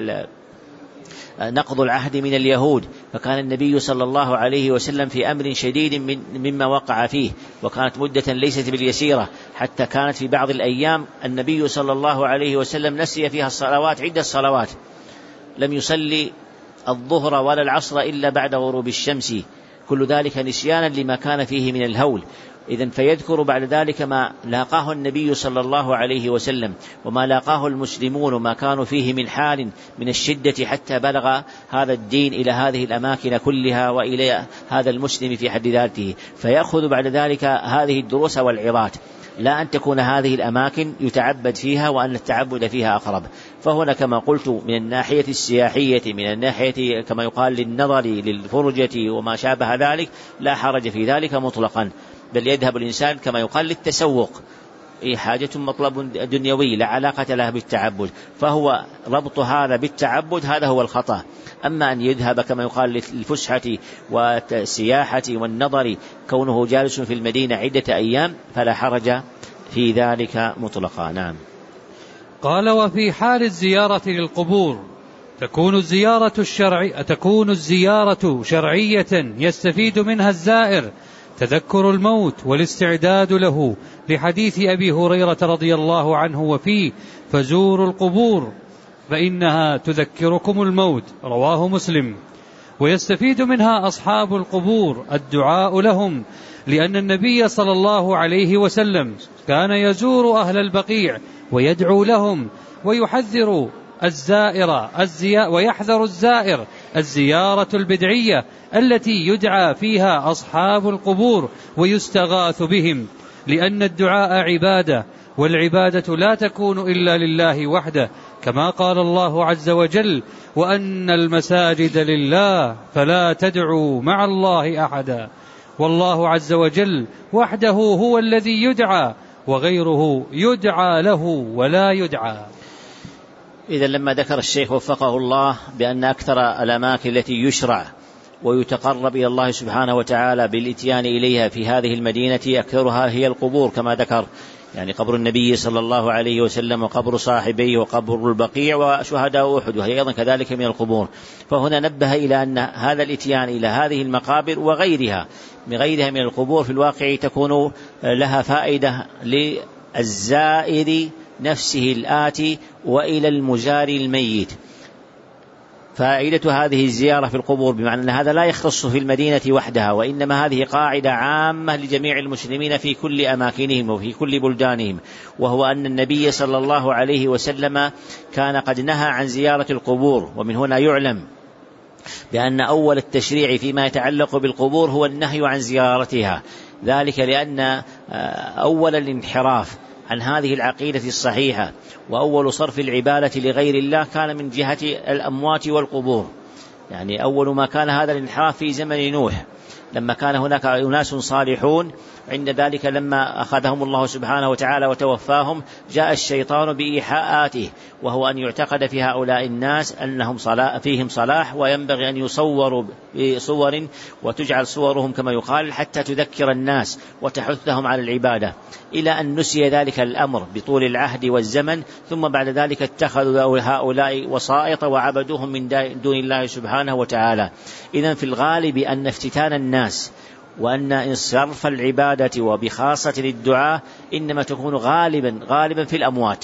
Speaker 1: نقض العهد من اليهود، فكان النبي صلى الله عليه وسلم في أمر شديد من مما وقع فيه، وكانت مدة ليست باليسيرة، حتى كانت في بعض الأيام النبي صلى الله عليه وسلم نسي فيها الصلوات عدة صلوات، لم يصلي الظهر ولا العصر إلا بعد غروب الشمس، كل ذلك نسيانا لما كان فيه من الهول. إذن فيذكر بعد ذلك ما لاقاه النبي صلى الله عليه وسلم وما لاقاه المسلمون وما كانوا فيه من حال من الشدة حتى بلغ هذا الدين إلى هذه الأماكن كلها وإلى هذا المسلم في حد ذاته، فيأخذ بعد ذلك هذه الدروس والعظات، لا أن تكون هذه الأماكن يتعبد فيها وأن التعبد فيها أقرب. فهنا كما قلت من الناحية السياحية، من الناحية كما يقال للنظر للفرجة وما شابه ذلك، لا حرج في ذلك مطلقا، بل يذهب الإنسان كما يقال للتسوق، حاجة مطلب دنيوي لا علاقة لها بالتعبد، فهو ربط هذا بالتعبد هذا هو الخطأ. أما أن يذهب كما يقال للفسحة والسياحة والنظر كونه جالس في المدينة عدة أيام فلا حرج في ذلك مطلقا. نعم.
Speaker 2: قال: وفي حال الزيارة للقبور تكون الزيارة الشرعية تكون الزيارة شرعية يستفيد منها الزائر تذكر الموت والاستعداد له، لحديث أبي هريرة رضي الله عنه وفيه: فزوروا القبور فإنها تذكركم الموت، رواه مسلم. ويستفيد منها أصحاب القبور الدعاء لهم، لأن النبي صلى الله عليه وسلم كان يزور أهل البقيع ويدعو لهم، ويحذر الزائر الزيا ويحذر الزائر الزيارة البدعية التي يدعى فيها أصحاب القبور ويستغاث بهم، لأن الدعاء عبادة، والعبادة لا تكون إلا لله وحده، كما قال الله عز وجل: وأن المساجد لله فلا تدعوا مع الله أحدا. والله عز وجل وحده هو الذي يدعى، وغيره يدعى له ولا يدعى.
Speaker 1: إذا لما ذكر الشيخ وفقه الله بأن أكثر الأماكن التي يشرع ويتقرب إلى الله سبحانه وتعالى بالإتيان إليها في هذه المدينة أكثرها هي القبور، كما ذكر يعني قبر النبي صلى الله عليه وسلم وقبر صاحبيه وقبر البقيع وشهداء أحد، وهي أيضا كذلك من القبور. فهنا نبه إلى أن هذا الإتيان إلى هذه المقابر وغيرها غيرها من القبور في الواقع تكون لها فائدة للزائر نفسه الآتي وإلى المزار الميت. فائدة هذه الزيارة في القبور بمعنى أن هذا لا يختص في المدينة وحدها، وإنما هذه قاعدة عامة لجميع المسلمين في كل أماكنهم وفي كل بلدانهم، وهو أن النبي صلى الله عليه وسلم كان قد نهى عن زيارة القبور. ومن هنا يعلم بأن أول التشريع فيما يتعلق بالقبور هو النهي عن زيارتها، ذلك لأن أول الانحراف عن هذه العقيدة الصحيحة وأول صرف العبادة لغير الله كان من جهة الأموات والقبور. يعني أول ما كان هذا الانحراف في زمن نوح، لما كان هناك أناس صالحون، عند ذلك لما أخذهم الله سبحانه وتعالى وتوفاهم جاء الشيطان بإيحاءاته، وهو أن يعتقد في هؤلاء الناس أنهم صلاح فيهم صلاح، وينبغي أن يصوروا بصور وتجعل صورهم كما يقال حتى تذكر الناس وتحثهم على العبادة، إلى أن نسي ذلك الأمر بطول العهد والزمن، ثم بعد ذلك اتخذوا هؤلاء وسائط وعبدوهم من دون الله سبحانه وتعالى. إذن في الغالب أن افتتان الناس وأن صرف العبادة وبخاصة للدعاء إنما تكون غالبا غالبا في الأموات.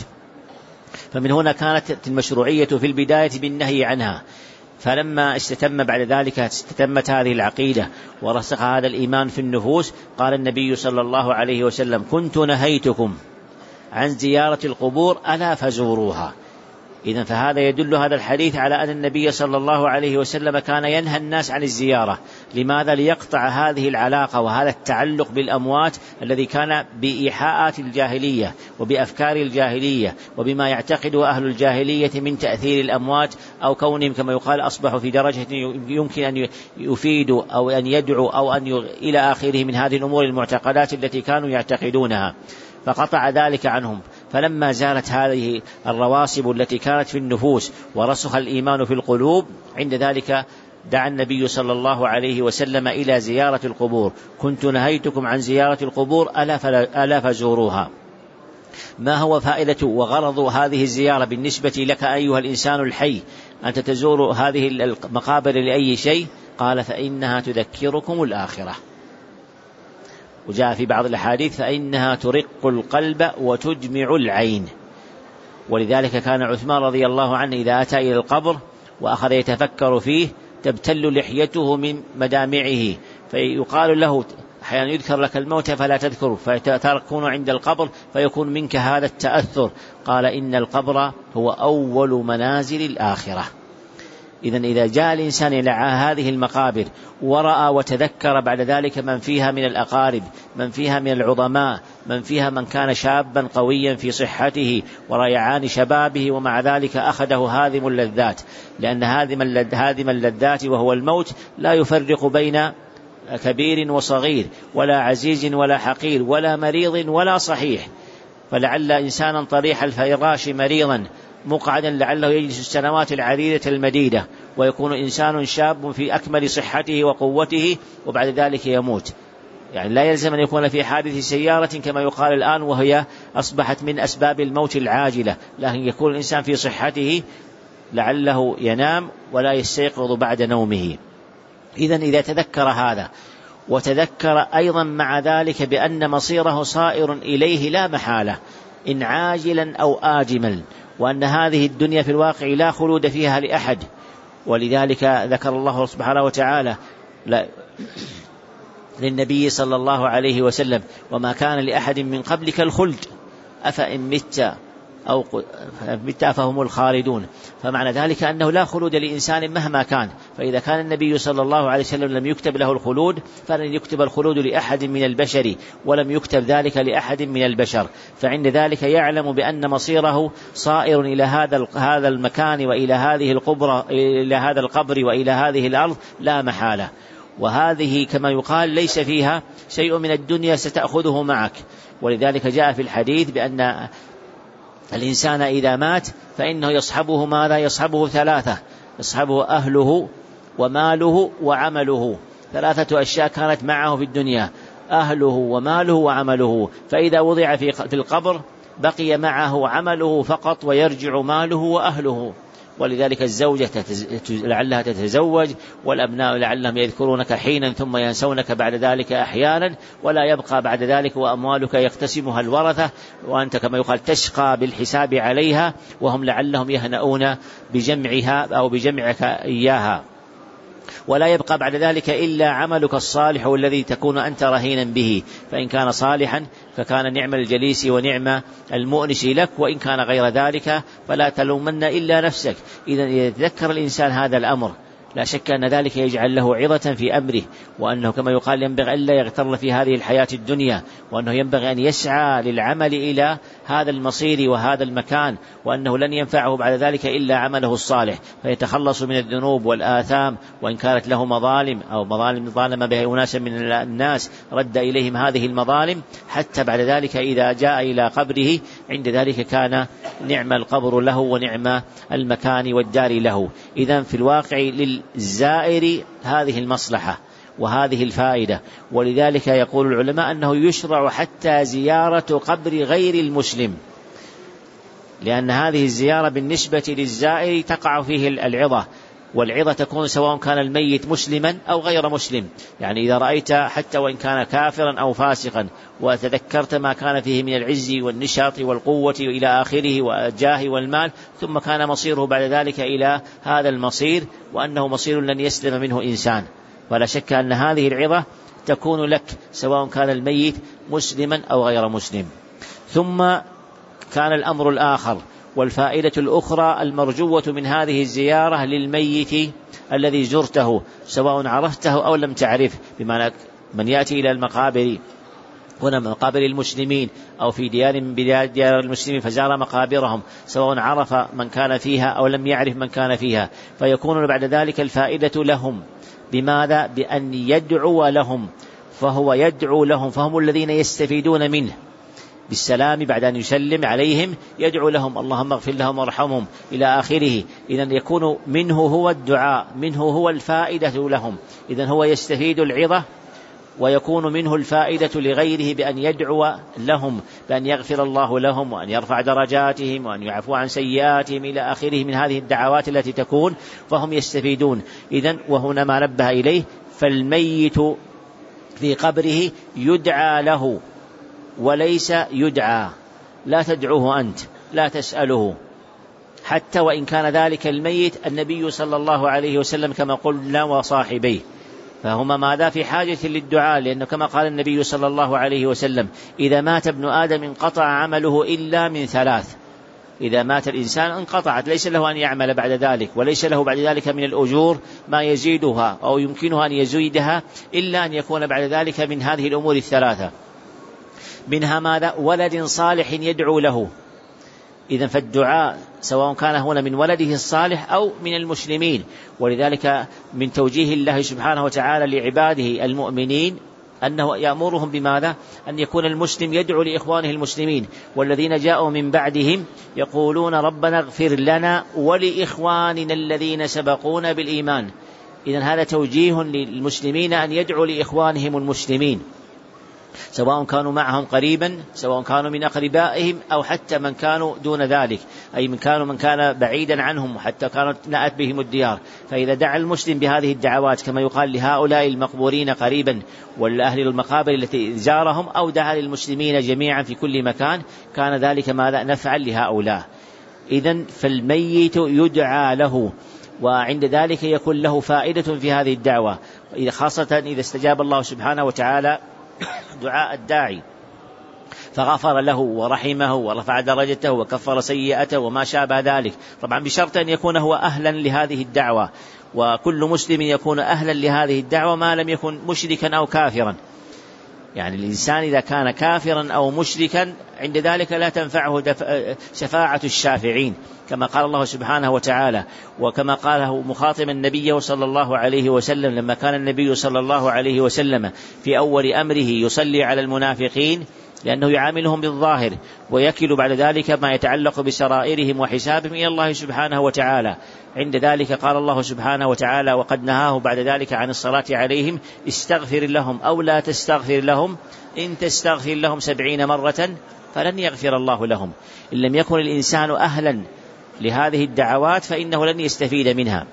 Speaker 1: فمن هنا كانت المشروعية في البداية بالنهي عنها، فلما استتم بعد ذلك استتمت هذه العقيدة ورسخ هذا الإيمان في النفوس، قال النبي صلى الله عليه وسلم: كنت نهيتكم عن زيارة القبور ألا فزوروها. إذن فهذا يدل هذا الحديث على أن النبي صلى الله عليه وسلم كان ينهى الناس عن الزيارة. لماذا؟ ليقطع هذه العلاقة وهذا التعلق بالأموات الذي كان بإيحاءات الجاهلية وبأفكار الجاهلية وبما يعتقده أهل الجاهلية من تأثير الأموات، أو كونهم كما يقال أصبحوا في درجة يمكن أن يفيدوا أو أن يدعوا أو أن ي... إلى آخره من هذه الأمور المعتقدات التي كانوا يعتقدونها، فقطع ذلك عنهم. فلما زالت هذه الرواسب التي كانت في النفوس ورسخ الإيمان في القلوب، عند ذلك دعا النبي صلى الله عليه وسلم إلى زيارة القبور. كنت نهيتكم عن زيارة القبور ألا فزوروها. ما هو فائدة وغرض هذه الزيارة بالنسبة لك أيها الإنسان الحي؟ أنت تزور هذه المقابر لأي شيء؟ قال: فإنها تذكركم الآخرة. وجاء في بعض الأحاديث: فإنها ترق القلب وتجمع العين. ولذلك كان عثمان رضي الله عنه إذا أتى إلى القبر وأخذ يتفكر فيه تبتل لحيته من مدامعه، فيقال له: أحيانا يذكر لك الموت فلا تذكره فتكون عند القبر فيكون منك هذا التأثر. قال إن القبر هو أول منازل الآخرة. إذن إذا جاء الإنسان إلى هذه المقابر ورأى وتذكر بعد ذلك من فيها من الأقارب، من فيها من العظماء، من فيها من كان شابا قويا في صحته وريعان شبابه، ومع ذلك أخذه هادم اللذات، لأن هادم اللذات وهو الموت لا يفرق بين كبير وصغير ولا عزيز ولا حقير ولا مريض ولا صحيح. فلعل إنسانا طريح الفراش مريضا مقعدا لعله يجلس السنوات العديدة المديدة ويكون إنسان شاب في أكمل صحته وقوته وبعد ذلك يموت. يعني لا يلزم أن يكون في حادث سيارة كما يقال الآن وهي أصبحت من أسباب الموت العاجلة، لكن يكون الإنسان في صحته لعله ينام ولا يستيقظ بعد نومه. إذن إذا تذكر هذا وتذكر أيضا مع ذلك بأن مصيره صائر إليه لا محالة إن عاجلا أو آجلا، وأن هذه الدنيا في الواقع لا خلود فيها لأحد، ولذلك ذكر الله سبحانه وتعالى للنبي صلى الله عليه وسلم وما كان لأحد من قبلك الخلد أفإن مت أو مت فهم الخالدون. فمعنى ذلك أنه لا خلود لإنسان مهما كان، فإذا كان النبي صلى الله عليه وسلم لم يكتب له الخلود فلن يكتب الخلود لأحد من البشر، ولم يكتب ذلك لأحد من البشر، فعند ذلك يعلم بأن مصيره صائر إلى هذا هذا المكان وإلى هذه القبر إلى هذا القبر وإلى هذه الأرض لا محالة. وهذه كما يقال ليس فيها شيء من الدنيا ستأخذه معك، ولذلك جاء في الحديث بأن الإنسان إذا مات فإنه يصحبه ماذا؟ يصحبه ثلاثة، يصحبه أهله وماله وعمله، ثلاثة أشياء كانت معه في الدنيا، أهله وماله وعمله، فإذا وضع في القبر بقي معه عمله فقط ويرجع ماله وأهله. ولذلك الزوجة لعلها تتزوج، والأبناء لعلهم يذكرونك حينا ثم ينسونك بعد ذلك أحيانا، ولا يبقى بعد ذلك وأموالك يقتسمها الورثة، وأنت كما يقال تشقى بالحساب عليها، وهم لعلهم يهنؤون بجمعها أو بجمعك إياها. ولا يبقى بعد ذلك إلا عملك الصالح الذي تكون أنت رهينا به، فإن كان صالحا فكان نعم الجليس ونعم المؤنس لك، وإن كان غير ذلك فلا تلومن إلا نفسك. إذا يتذكر الإنسان هذا الأمر لا شك أن ذلك يجعل له عظة في أمره، وأنه كما يقال ينبغي ألا يغتر في هذه الحياة الدنيا، وأنه ينبغي أن يسعى للعمل إلى هذا المصير وهذا المكان، وأنه لن ينفعه بعد ذلك إلا عمله الصالح، فيتخلص من الذنوب والآثام، وإن كانت له مظالم أو مظالم ظالم بها أناس من الناس رد إليهم هذه المظالم، حتى بعد ذلك إذا جاء إلى قبره عند ذلك كان نعم القبر له ونعم المكان والدار له. إذن في الواقع للزائر هذه المصلحة وهذه الفائدة، ولذلك يقول العلماء أنه يشرع حتى زيارة قبر غير المسلم، لأن هذه الزيارة بالنسبة للزائر تقع فيه العظة، والعظة تكون سواء كان الميت مسلما أو غير مسلم. يعني إذا رأيت حتى وإن كان كافرا أو فاسقا وتذكرت ما كان فيه من العز والنشاط والقوة إلى آخره والجاه والمال، ثم كان مصيره بعد ذلك إلى هذا المصير، وأنه مصير لن يسلم منه إنسان، فلا شك أن هذه العظة تكون لك سواء كان الميت مسلما أو غير مسلم. ثم كان الأمر الآخر والفائدة الأخرى المرجوة من هذه الزيارة للميت الذي زرته سواء عرفته أو لم تعرف، بمعنى من يأتي إلى المقابر هنا مقابر المسلمين أو في ديار من ديار المسلمين فزار مقابرهم سواء عرف من كان فيها أو لم يعرف من كان فيها، فيكون بعد ذلك الفائدة لهم بماذا؟ بأن يدعو لهم، فهو يدعو لهم، فهم الذين يستفيدون منه بالسلام بعد أن يسلم عليهم، يدعو لهم اللهم اغفر لهم وارحمهم إلى آخره. إذن يكون منه هو الدعاء، منه هو الفائدة لهم، إذن هو يستفيد العظة، ويكون منه الفائدة لغيره بأن يدعو لهم بأن يغفر الله لهم وأن يرفع درجاتهم وأن يعفو عن سيئاتهم إلى آخره من هذه الدعوات التي تكون، فهم يستفيدون. إذن وهنا ما نبه إليه، فالميت في قبره يدعى له وليس يدعى، لا تدعوه أنت، لا تسأله، حتى وإن كان ذلك الميت النبي صلى الله عليه وسلم كما قلنا وصاحبيه فهما ماذا في حاجة للدعاء، لأنه كما قال النبي صلى الله عليه وسلم إذا مات ابن آدم انقطع عمله إلا من ثلاث. إذا مات الإنسان انقطعت، ليس له أن يعمل بعد ذلك، وليس له بعد ذلك من الأجور ما يزيدها أو يمكنه أن يزيدها إلا أن يكون بعد ذلك من هذه الأمور الثلاثة، منها ماذا؟ ولد صالح يدعو له. إذن فالدعاء سواء كان هنا من ولده الصالح أو من المسلمين، ولذلك من توجيه الله سبحانه وتعالى لعباده المؤمنين أنه يأمرهم بماذا؟ أن يكون المسلم يدعو لإخوانه المسلمين، والذين جاءوا من بعدهم يقولون ربنا اغفر لنا ولإخواننا الذين سبقونا بالإيمان. إذن هذا توجيه للمسلمين أن يدعوا لإخوانهم المسلمين، سواء كانوا معهم قريبا، سواء كانوا من أقربائهم أو حتى من كانوا دون ذلك، أي من كانوا من كان بعيدا عنهم وحتى كانت نأت بهم الديار. فإذا دعا المسلم بهذه الدعوات كما يقال لهؤلاء المقبورين قريبا والأهل المقابر التي زارهم، أو دعا للمسلمين جميعا في كل مكان، كان ذلك ماذا؟ نفعا لهؤلاء. إذن فالميت يدعى له، وعند ذلك يكون له فائدة في هذه الدعوة، خاصة إذا استجاب الله سبحانه وتعالى دعاء الداعي فغفر له ورحمه ورفع درجته وكفر سيئته وما شابه ذلك، طبعا بشرط أن يكون هو أهلا لهذه الدعوة، وكل مسلم يكون أهلا لهذه الدعوة ما لم يكن مشركا أو كافرا. يعني الإنسان إذا كان كافرا أو مشركا عند ذلك لا تنفعه شفاعة الشافعين، كما قال الله سبحانه وتعالى، وكما قاله مخاطبا النبي صلى الله عليه وسلم لما كان النبي صلى الله عليه وسلم في أول أمره يصلي على المنافقين، لأنه يعاملهم بالظاهر ويكل بعد ذلك ما يتعلق بسرائرهم وحسابهم إلى الله سبحانه وتعالى. عند ذلك قال الله سبحانه وتعالى وقد نهاه بعد ذلك عن الصلاة عليهم استغفر لهم أو لا تستغفر لهم إن تستغفر لهم سبعين مرة فلن يغفر الله لهم. إن لم يكن الإنسان أهلا لهذه الدعوات فإنه لن يستفيد منها.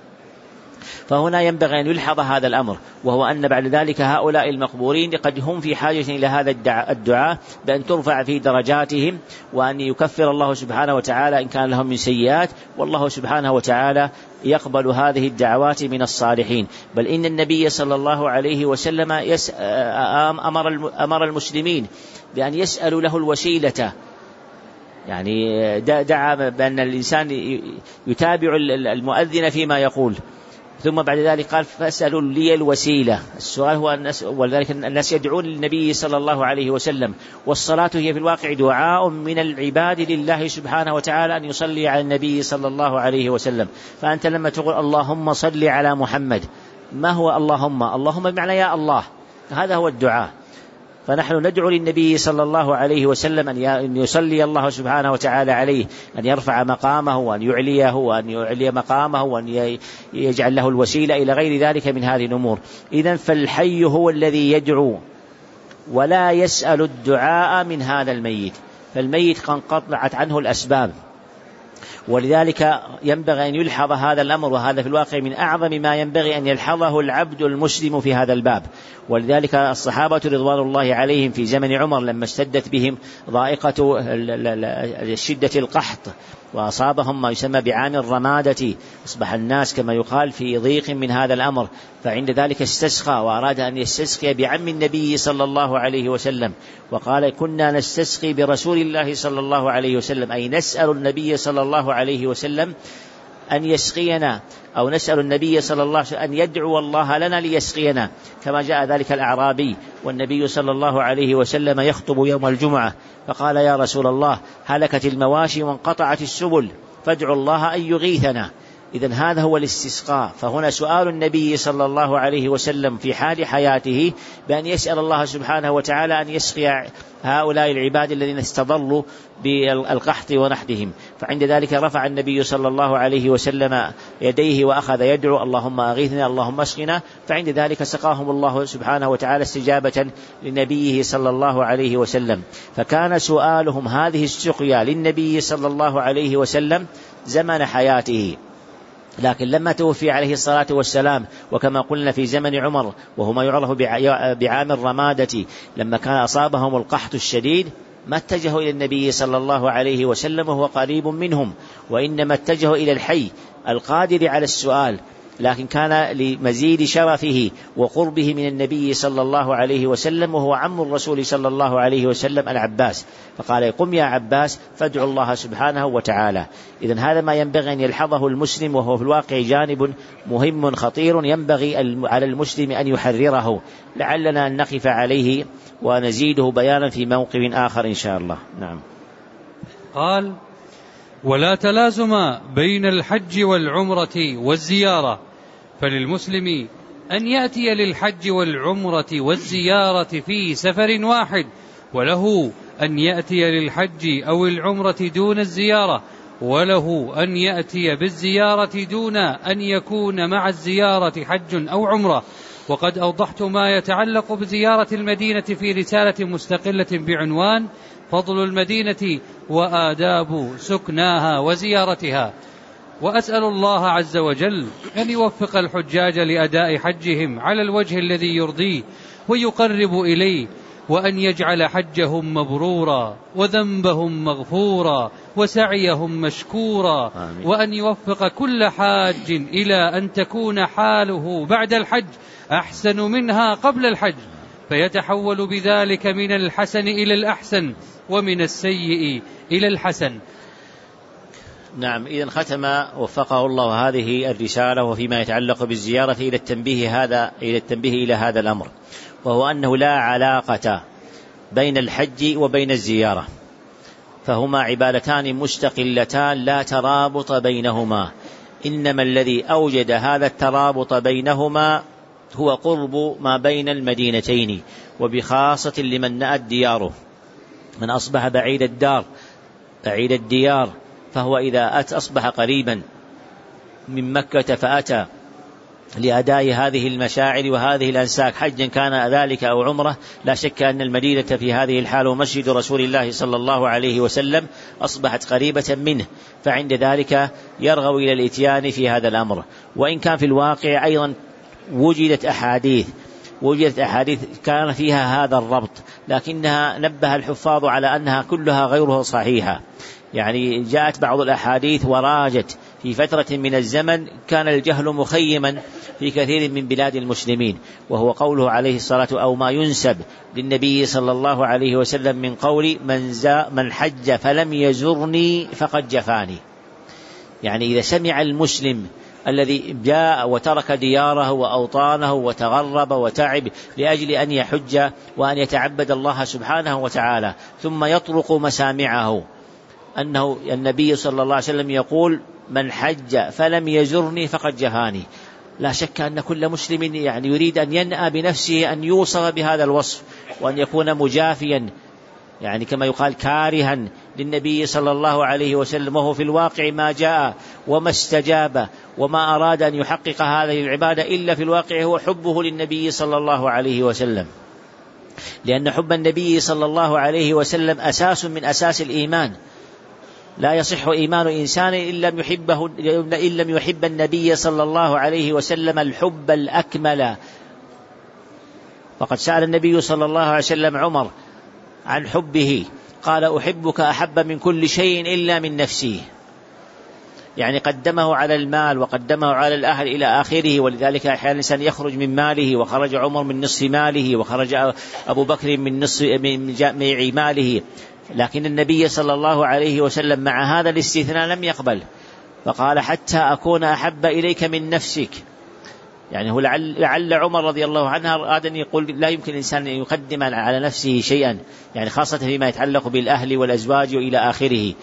Speaker 1: فهنا ينبغي أن يلحظ هذا الأمر، وهو أن بعد ذلك هؤلاء المقبورين قد هم في حاجة إلى هذا الدعاء بأن ترفع في درجاتهم، وأن يكفر الله سبحانه وتعالى إن كان لهم من سيئات، والله سبحانه وتعالى يقبل هذه الدعوات من الصالحين. بل إن النبي صلى الله عليه وسلم أمر المسلمين بأن يسألوا له الوسيلة، يعني دعا بأن الإنسان يتابع المؤذن فيما يقول، ثم بعد ذلك قال فاسألوا لي الوسيلة. السؤال هو الناس، ولذلك الناس يدعون للنبي صلى الله عليه وسلم، والصلاة هي في الواقع دعاء من العباد لله سبحانه وتعالى أن يصلي على النبي صلى الله عليه وسلم. فأنت لما تقول اللهم صل على محمد، ما هو اللهم؟ اللهم بمعنى يا الله، هذا هو الدعاء. فنحن ندعو للنبي صلى الله عليه وسلم أن يصلي الله سبحانه وتعالى عليه، أن يرفع مقامه وأن يعليه وأن يعلي مقامه وأن يجعل له الوسيلة إلى غير ذلك من هذه الأمور. إذن فالحي هو الذي يدعو ولا يسأل الدعاء من هذا الميت، فالميت قد قطعت عنه الأسباب، ولذلك ينبغي أن يلحظ هذا الأمر، وهذا في الواقع من أعظم ما ينبغي أن يلحظه العبد المسلم في هذا الباب. ولذلك الصحابة رضوان الله عليهم في زمن عمر لما اشتدت بهم ضائقة شدة القحط وأصابهم ما يسمى بعام الرمادة، أصبح الناس كما يقال في ضيق من هذا الأمر، فعند ذلك استسقى وأراد أن يستسقي بعم النبي صلى الله عليه وسلم، وقال كنا نستسقي برسول الله صلى الله عليه وسلم، أي نسأل النبي صلى الله عليه وسلم أن يسقينا، أو نسأل النبي صلى الله عليه وسلم أن يدعو الله لنا ليسقينا، كما جاء ذلك الأعرابي والنبي صلى الله عليه وسلم يخطب يوم الجمعة فقال يا رسول الله هلكت المواشي وانقطعت السبل فادعوا الله أن يغيثنا. إذن هذا هو الاستسقاء. فهنا سؤال النبي صلى الله عليه وسلم في حال حياته بأن يسأل الله سبحانه وتعالى أن يسقي هؤلاء العباد الذين استضلوا بالقحط ونحدهم. فعند ذلك رفع النبي صلى الله عليه وسلم يديه وأخذ يدعو اللهم أغيثنا اللهم اسقنا، فعند ذلك سقاهم الله سبحانه وتعالى استجابة لنبيه صلى الله عليه وسلم. فكان سؤالهم هذه السقيا للنبي صلى الله عليه وسلم زمن حياته، لكن لما توفي عليه الصلاة والسلام وكما قلنا في زمن عمر وهو ما يعرف بعام الرمادة، لما كان أصابهم القحط الشديد ما اتجهوا إلى النبي صلى الله عليه وسلم وهو قريب منهم، وإنما اتجهوا إلى الحي القادر على السؤال. لكن كان لمزيد شرفه وقربه من النبي صلى الله عليه وسلم، وهو عم الرسول صلى الله عليه وسلم العباس، فقال قم يا عباس فادعو الله سبحانه وتعالى. إذن هذا ما ينبغي أن يلحظه المسلم، وهو في الواقع جانب مهم خطير ينبغي على المسلم أن يحرره، لعلنا أن نقف عليه ونزيده بيانا في موقف آخر إن شاء الله. نعم.
Speaker 2: قال: ولا تلازم بين الحج والعمرة والزيارة، فللمسلم أن يأتي للحج والعمرة والزيارة في سفر واحد، وله أن يأتي للحج أو العمرة دون الزيارة، وله أن يأتي بالزيارة دون أن يكون مع الزيارة حج أو عمرة. وقد أوضحت ما يتعلق بزيارة المدينة في رسالة مستقلة بعنوان فضل المدينة وآداب سكناها وزيارتها. وأسأل الله عز وجل أن يوفق الحجاج لأداء حجهم على الوجه الذي يرضيه ويقرب إليه، وأن يجعل حجهم مبرورا وذنبهم مغفورا وسعيهم مشكورا، وأن يوفق كل حاج إلى أن تكون حاله بعد الحج أحسن منها قبل الحج، فيتحول بذلك من الحسن إلى الأحسن ومن السيء إلى الحسن.
Speaker 1: نعم. إذن ختم وفقه الله هذه الرسالة وفيما يتعلق بالزيارة إلى التنبيه هذا إلى التنبيه إلى هذا الأمر، وهو أنه لا علاقة بين الحج وبين الزيارة، فهما عبادتان مستقلتان لا ترابط بينهما، إنما الذي أوجد هذا الترابط بينهما هو قرب ما بين المدينتين، وبخاصة لمن نأت دياره، من أصبح بعيد الدار بعيد الديار فهو إذا أت أصبح قريبا من مكة فأتى لأداء هذه المشاعر وهذه الأنساك، حجا كان ذلك أو عمره، لا شك أن المدينة في هذه الحال ومسجد رسول الله صلى الله عليه وسلم أصبحت قريبة منه، فعند ذلك يرغب إلى الإتيان في هذا الأمر. وإن كان في الواقع أيضا وجدت أحاديث وجدت أحاديث كان فيها هذا الربط، لكنها نبه الحفاظ على أنها كلها غيرها صحيحة. يعني جاءت بعض الأحاديث وراجت في فترة من الزمن كان الجهل مخيما في كثير من بلاد المسلمين، وهو قوله عليه الصلاة أو ما ينسب للنبي صلى الله عليه وسلم من قول من, من حج فلم يزرني فقد جفاني. يعني إذا سمع المسلم الذي جاء وترك دياره وأوطانه وتغرب وتعب لأجل أن يحج وأن يتعبد الله سبحانه وتعالى، ثم يطرق مسامعه أنه النبي صلى الله عليه وسلم يقول من حج فلم يزرني فقد جفاني، لا شك أن كل مسلم يعني يريد أن ينأى بنفسه أن يوصف بهذا الوصف، وأن يكون مجافيا يعني كما يقال كارها للنبي صلى الله عليه وسلم، وهو في الواقع ما جاء وما استجاب وما أراد أن يحقق هذه العبادة إلا في الواقع هو حبه للنبي صلى الله عليه وسلم، لأن حب النبي صلى الله عليه وسلم أساس من أساس الإيمان. لا يصح إيمان إنسان إن لم يحبه إن لم يحب النبي صلى الله عليه وسلم الحب الأكمل. فقد سأل النبي صلى الله عليه وسلم عمر عن حبه، قال أحبك أحب من كل شيء إلا من نفسي، يعني قدمه على المال وقدمه على الأهل إلى آخره. ولذلك أحيانا الإنسان يخرج من ماله، وخرج عمر من نصف ماله، وخرج أبو بكر من نصف من جميع ماله، لكن النبي صلى الله عليه وسلم مع هذا الاستثناء لم يقبل، فقال حتى أكون أحب إليك من نفسك. يعني هو لعل, لعل عمر رضي الله عنه أراد أن يقول لا يمكن الإنسان أن يقدم على نفسه شيئا، يعني خاصة فيما يتعلق بالأهل والأزواج وإلى آخره،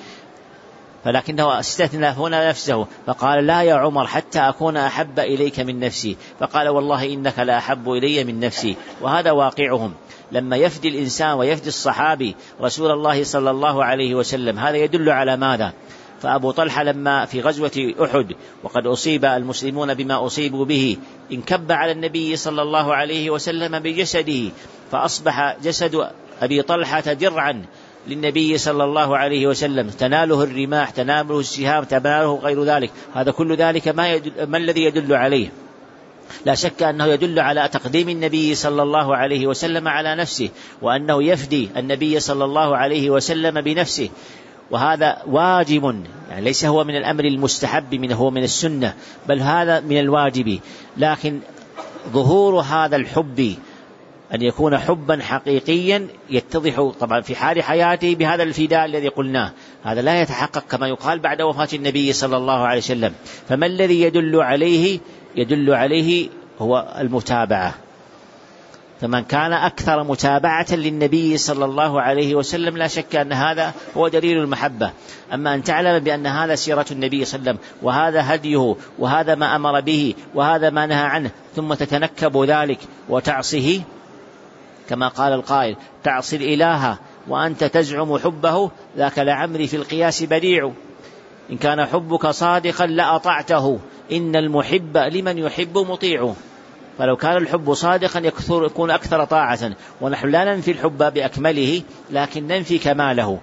Speaker 1: فلكنه استثنى هنا نفسه فقال لا يا عمر حتى أكون أحب إليك من نفسي، فقال والله إنك لا أحب إلي من نفسي. وهذا واقعهم لما يفدي الإنسان ويفدي الصحابي رسول الله صلى الله عليه وسلم. هذا يدل على ماذا؟ فأبو طلحة لما في غزوة أحد وقد أصيب المسلمون بما أصيبوا به انكب على النبي صلى الله عليه وسلم بجسده، فأصبح جسد أبي طلحة درعا للنبي صلى الله عليه وسلم، تناله الرماح، تناله السهام، تناله غير ذلك. هذا كل ذلك ما, يدل ما الذي يدل عليه؟ لا شك أنه يدل على تقديم النبي صلى الله عليه وسلم على نفسه، وأنه يفدي النبي صلى الله عليه وسلم بنفسه. وهذا واجب، يعني ليس هو من الأمر المستحب، من هو من السنة، بل هذا من الواجب. لكن ظهور هذا الحب أن يكون حبا حقيقيا يتضح طبعا في حال حياته بهذا الفداء الذي قلناه، هذا لا يتحقق كما يقال بعد وفاة النبي صلى الله عليه وسلم. فما الذي يدل عليه؟ يدل عليه هو المتابعة. فمن كان أكثر متابعة للنبي صلى الله عليه وسلم لا شك أن هذا هو دليل المحبة. أما أن تعلم بأن هذا سيرة النبي صلى الله عليه وسلم وهذا هديه وهذا ما أمر به وهذا ما نهى عنه، ثم تتنكب ذلك وتعصيه، كما قال القائل: تعصي الإله وأنت تزعم حبه، ذاك لعمري في القياس بديع، إن كان حبك صادقا لأطعته، إن المحب لمن يحب مطيع. فلو كان الحب صادقا يكون أكثر طاعة، ونحن لا ننفي الحب بأكمله لكن ننفي كماله،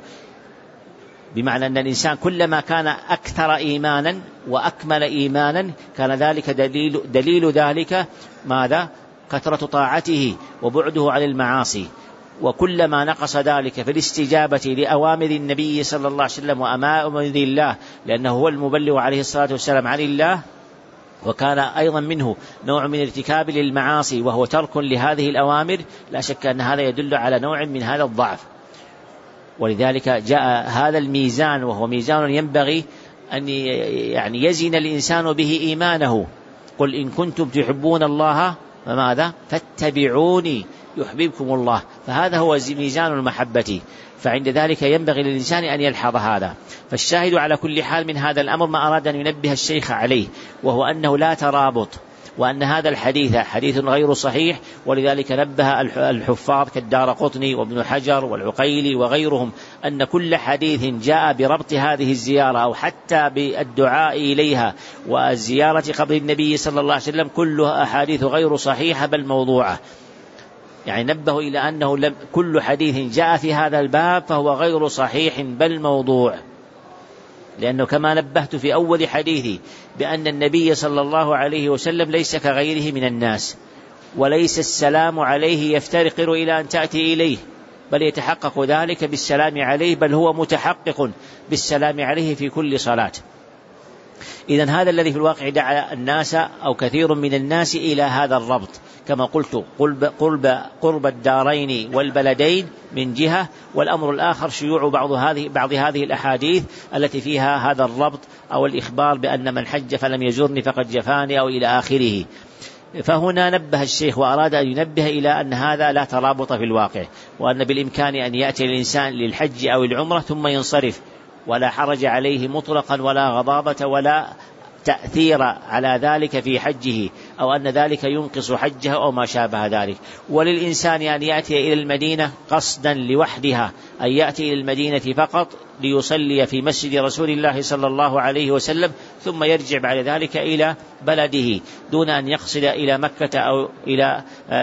Speaker 1: بمعنى أن الإنسان كلما كان أكثر إيمانا وأكمل إيمانا كان ذلك دليل, دليل ذلك ماذا؟ كثرة طاعته وبعده عن المعاصي. وكلما نقص ذلك في الاستجابة لأوامر النبي صلى الله عليه وسلم وأمر الله، لأنه هو المبلغ عليه الصلاة والسلام عن الله، وكان أيضا منه نوع من ارتكاب للمعاصي وهو ترك لهذه الأوامر، لا شك أن هذا يدل على نوع من هذا الضعف. ولذلك جاء هذا الميزان، وهو ميزان ينبغي أن يعني يزن الإنسان به إيمانه. قل إن كنتم تحبون الله فماذا؟ فاتبعوني يحببكم الله. فهذا هو ميزان المحبة، فعند ذلك ينبغي للإنسان أن يلحظ هذا. فالشاهد على كل حال من هذا الأمر ما أراد أن ينبه الشيخ عليه، وهو أنه لا ترابط، وأن هذا الحديث حديث غير صحيح. ولذلك نبه الحفاظ كالدارقطني وابن حجر والعقيلي وغيرهم أن كل حديث جاء بربط هذه الزيارة أو حتى بالدعاء إليها والزيارة قبر النبي صلى الله عليه وسلم كلها أحاديث غير صحيحة بل موضوعة. يعني نبه إلى أنه لم كل حديث جاء في هذا الباب فهو غير صحيح بل موضوع، لأنه كما نبهت في أول حديثي بأن النبي صلى الله عليه وسلم ليس كغيره من الناس، وليس السلام عليه يفترقر إلى أن تأتي إليه، بل يتحقق ذلك بالسلام عليه، بل هو متحقق بالسلام عليه في كل صلاة. إذن هذا الذي في الواقع دعا الناس أو كثير من الناس إلى هذا الربط، كما قلت قرب, قرب, قرب الدارين والبلدين من جهة، والأمر الآخر شيوع بعض هذه, بعض هذه الأحاديث التي فيها هذا الربط أو الإخبار بأن من حج فلم يزرني فقد جفاني أو إلى آخره. فهنا نبه الشيخ وأراد أن ينبه إلى أن هذا لا ترابط في الواقع، وأن بالإمكان أن يأتي الإنسان للحج أو العمرة ثم ينصرف، ولا حرج عليه مطلقا ولا غضابة ولا تأثير على ذلك في حجه، أو أن ذلك ينقص حجه أو ما شابه ذلك. وللإنسان أن يأتي إلى المدينة قصدا لوحدها، أن يأتي إلى المدينة فقط ليصلي في مسجد رسول الله صلى الله عليه وسلم، ثم يرجع بعد ذلك إلى بلده دون أن يقصد إلى مكة أو إلى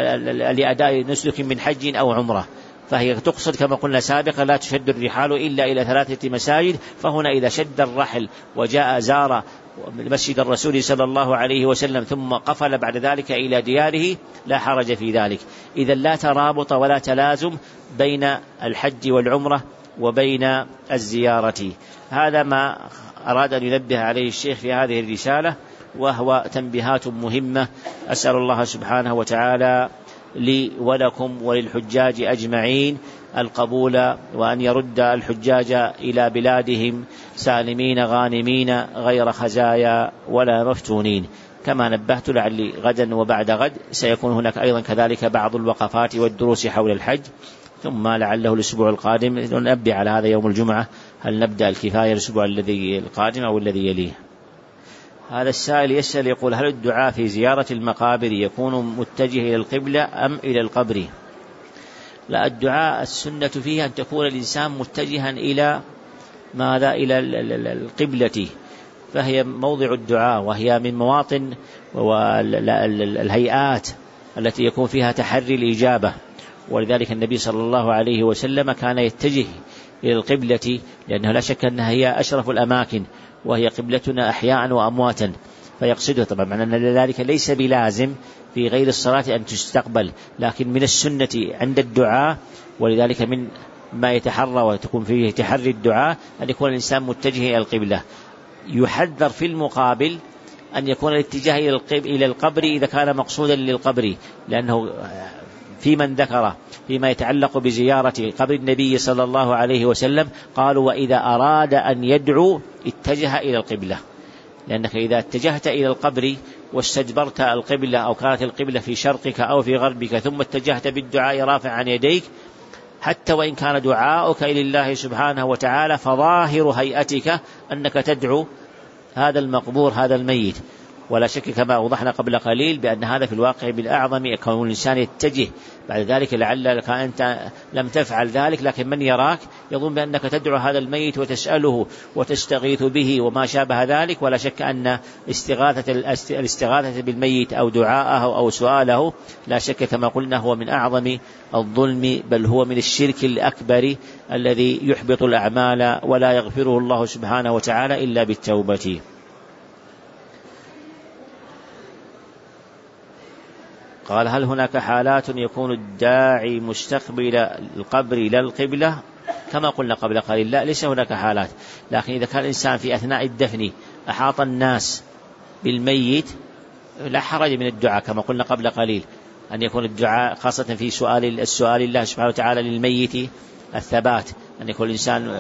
Speaker 1: لأداء نسك من حج أو عمرة. فهي تقصد كما قلنا سابقا لا تشد الرحال إلا إلى ثلاثة مساجد. فهنا إذا شد الرحل وجاء زار مسجد الرسول صلى الله عليه وسلم ثم قفل بعد ذلك إلى دياره لا حرج في ذلك. إذا لا ترابط ولا تلازم بين الحج والعمرة وبين الزيارة. هذا ما أراد أن ينبه عليه الشيخ في هذه الرسالة، وهو تنبيهات مهمة. أسأل الله سبحانه وتعالى لي ولكم وللحجاج أجمعين القبول، وأن يرد الحجاج إلى بلادهم سالمين غانمين غير خزايا ولا مفتونين. كما نبهت لعلي غدا وبعد غد سيكون هناك أيضا كذلك بعض الوقفات والدروس حول الحج، ثم لعله الأسبوع القادم ننبه على هذا يوم الجمعة هل نبدأ الكفاية الأسبوع الذي القادم أو الذي يليه. هذا السائل يسأل يقول: هل الدعاء في زيارة المقابر يكون متجه إلى القبلة أم إلى القبر؟ لا، الدعاء السنة فيها أن تكون الإنسان متجها إلى ماذا؟ إلى القبلة، فهي موضع الدعاء، وهي من مواطن والهيئات التي يكون فيها تحري الإجابة. ولذلك النبي صلى الله عليه وسلم كان يتجه إلى القبلة، لأنه لا شك أنها هي أشرف الأماكن، وهي قبلتنا أحياء وأمواتا، فيقصده طبعا معنى أن ذلك ليس بلازم في غير الصلاة أن تستقبل، لكن من السنة عند الدعاء. ولذلك من ما يتحرى وتكون فيه تحري الدعاء أن يكون الإنسان متجه إلى القبلة. يحذر في المقابل أن يكون الاتجاه إلى القبر إذا كان مقصودا للقبر، لأنه في من ذكر فيما يتعلق بزيارة قبر النبي صلى الله عليه وسلم قالوا وإذا أراد أن يدعو اتجه إلى القبلة، لأنك إذا اتجهت إلى القبر واستدبرت القبلة أو كانت القبلة في شرقك أو في غربك ثم اتجهت بالدعاء رافعا يديك، حتى وإن كان دعاؤك إلى الله سبحانه وتعالى فظاهر هيئتك أنك تدعو هذا المقبور هذا الميت. ولا شك كما أوضحنا قبل قليل بأن هذا في الواقع بالأعظم كون الإنسان يتجه بعد ذلك لعلك أنت لم تفعل ذلك، لكن من يراك يظن بأنك تدعو هذا الميت وتسأله وتستغيث به وما شابه ذلك. ولا شك أن استغاثة الاستغاثة بالميت أو دعاءه أو سؤاله لا شك كما قلنا هو من أعظم الظلم، بل هو من الشرك الأكبر الذي يحبط الأعمال ولا يغفره الله سبحانه وتعالى إلا بالتوبة. قال هل هناك حالات يكون الداعي مستقبل القبر لا القبلة؟ كما قلنا قبل قليل لا، ليس هناك حالات، لكن إذا كان الإنسان في أثناء الدفن أحاط الناس بالميت لا حرج من الدعاء كما قلنا قبل قليل أن يكون الدعاء خاصة في سؤال السؤال الله سبحانه وتعالى للميت الثبات، أن يكون الإنسان.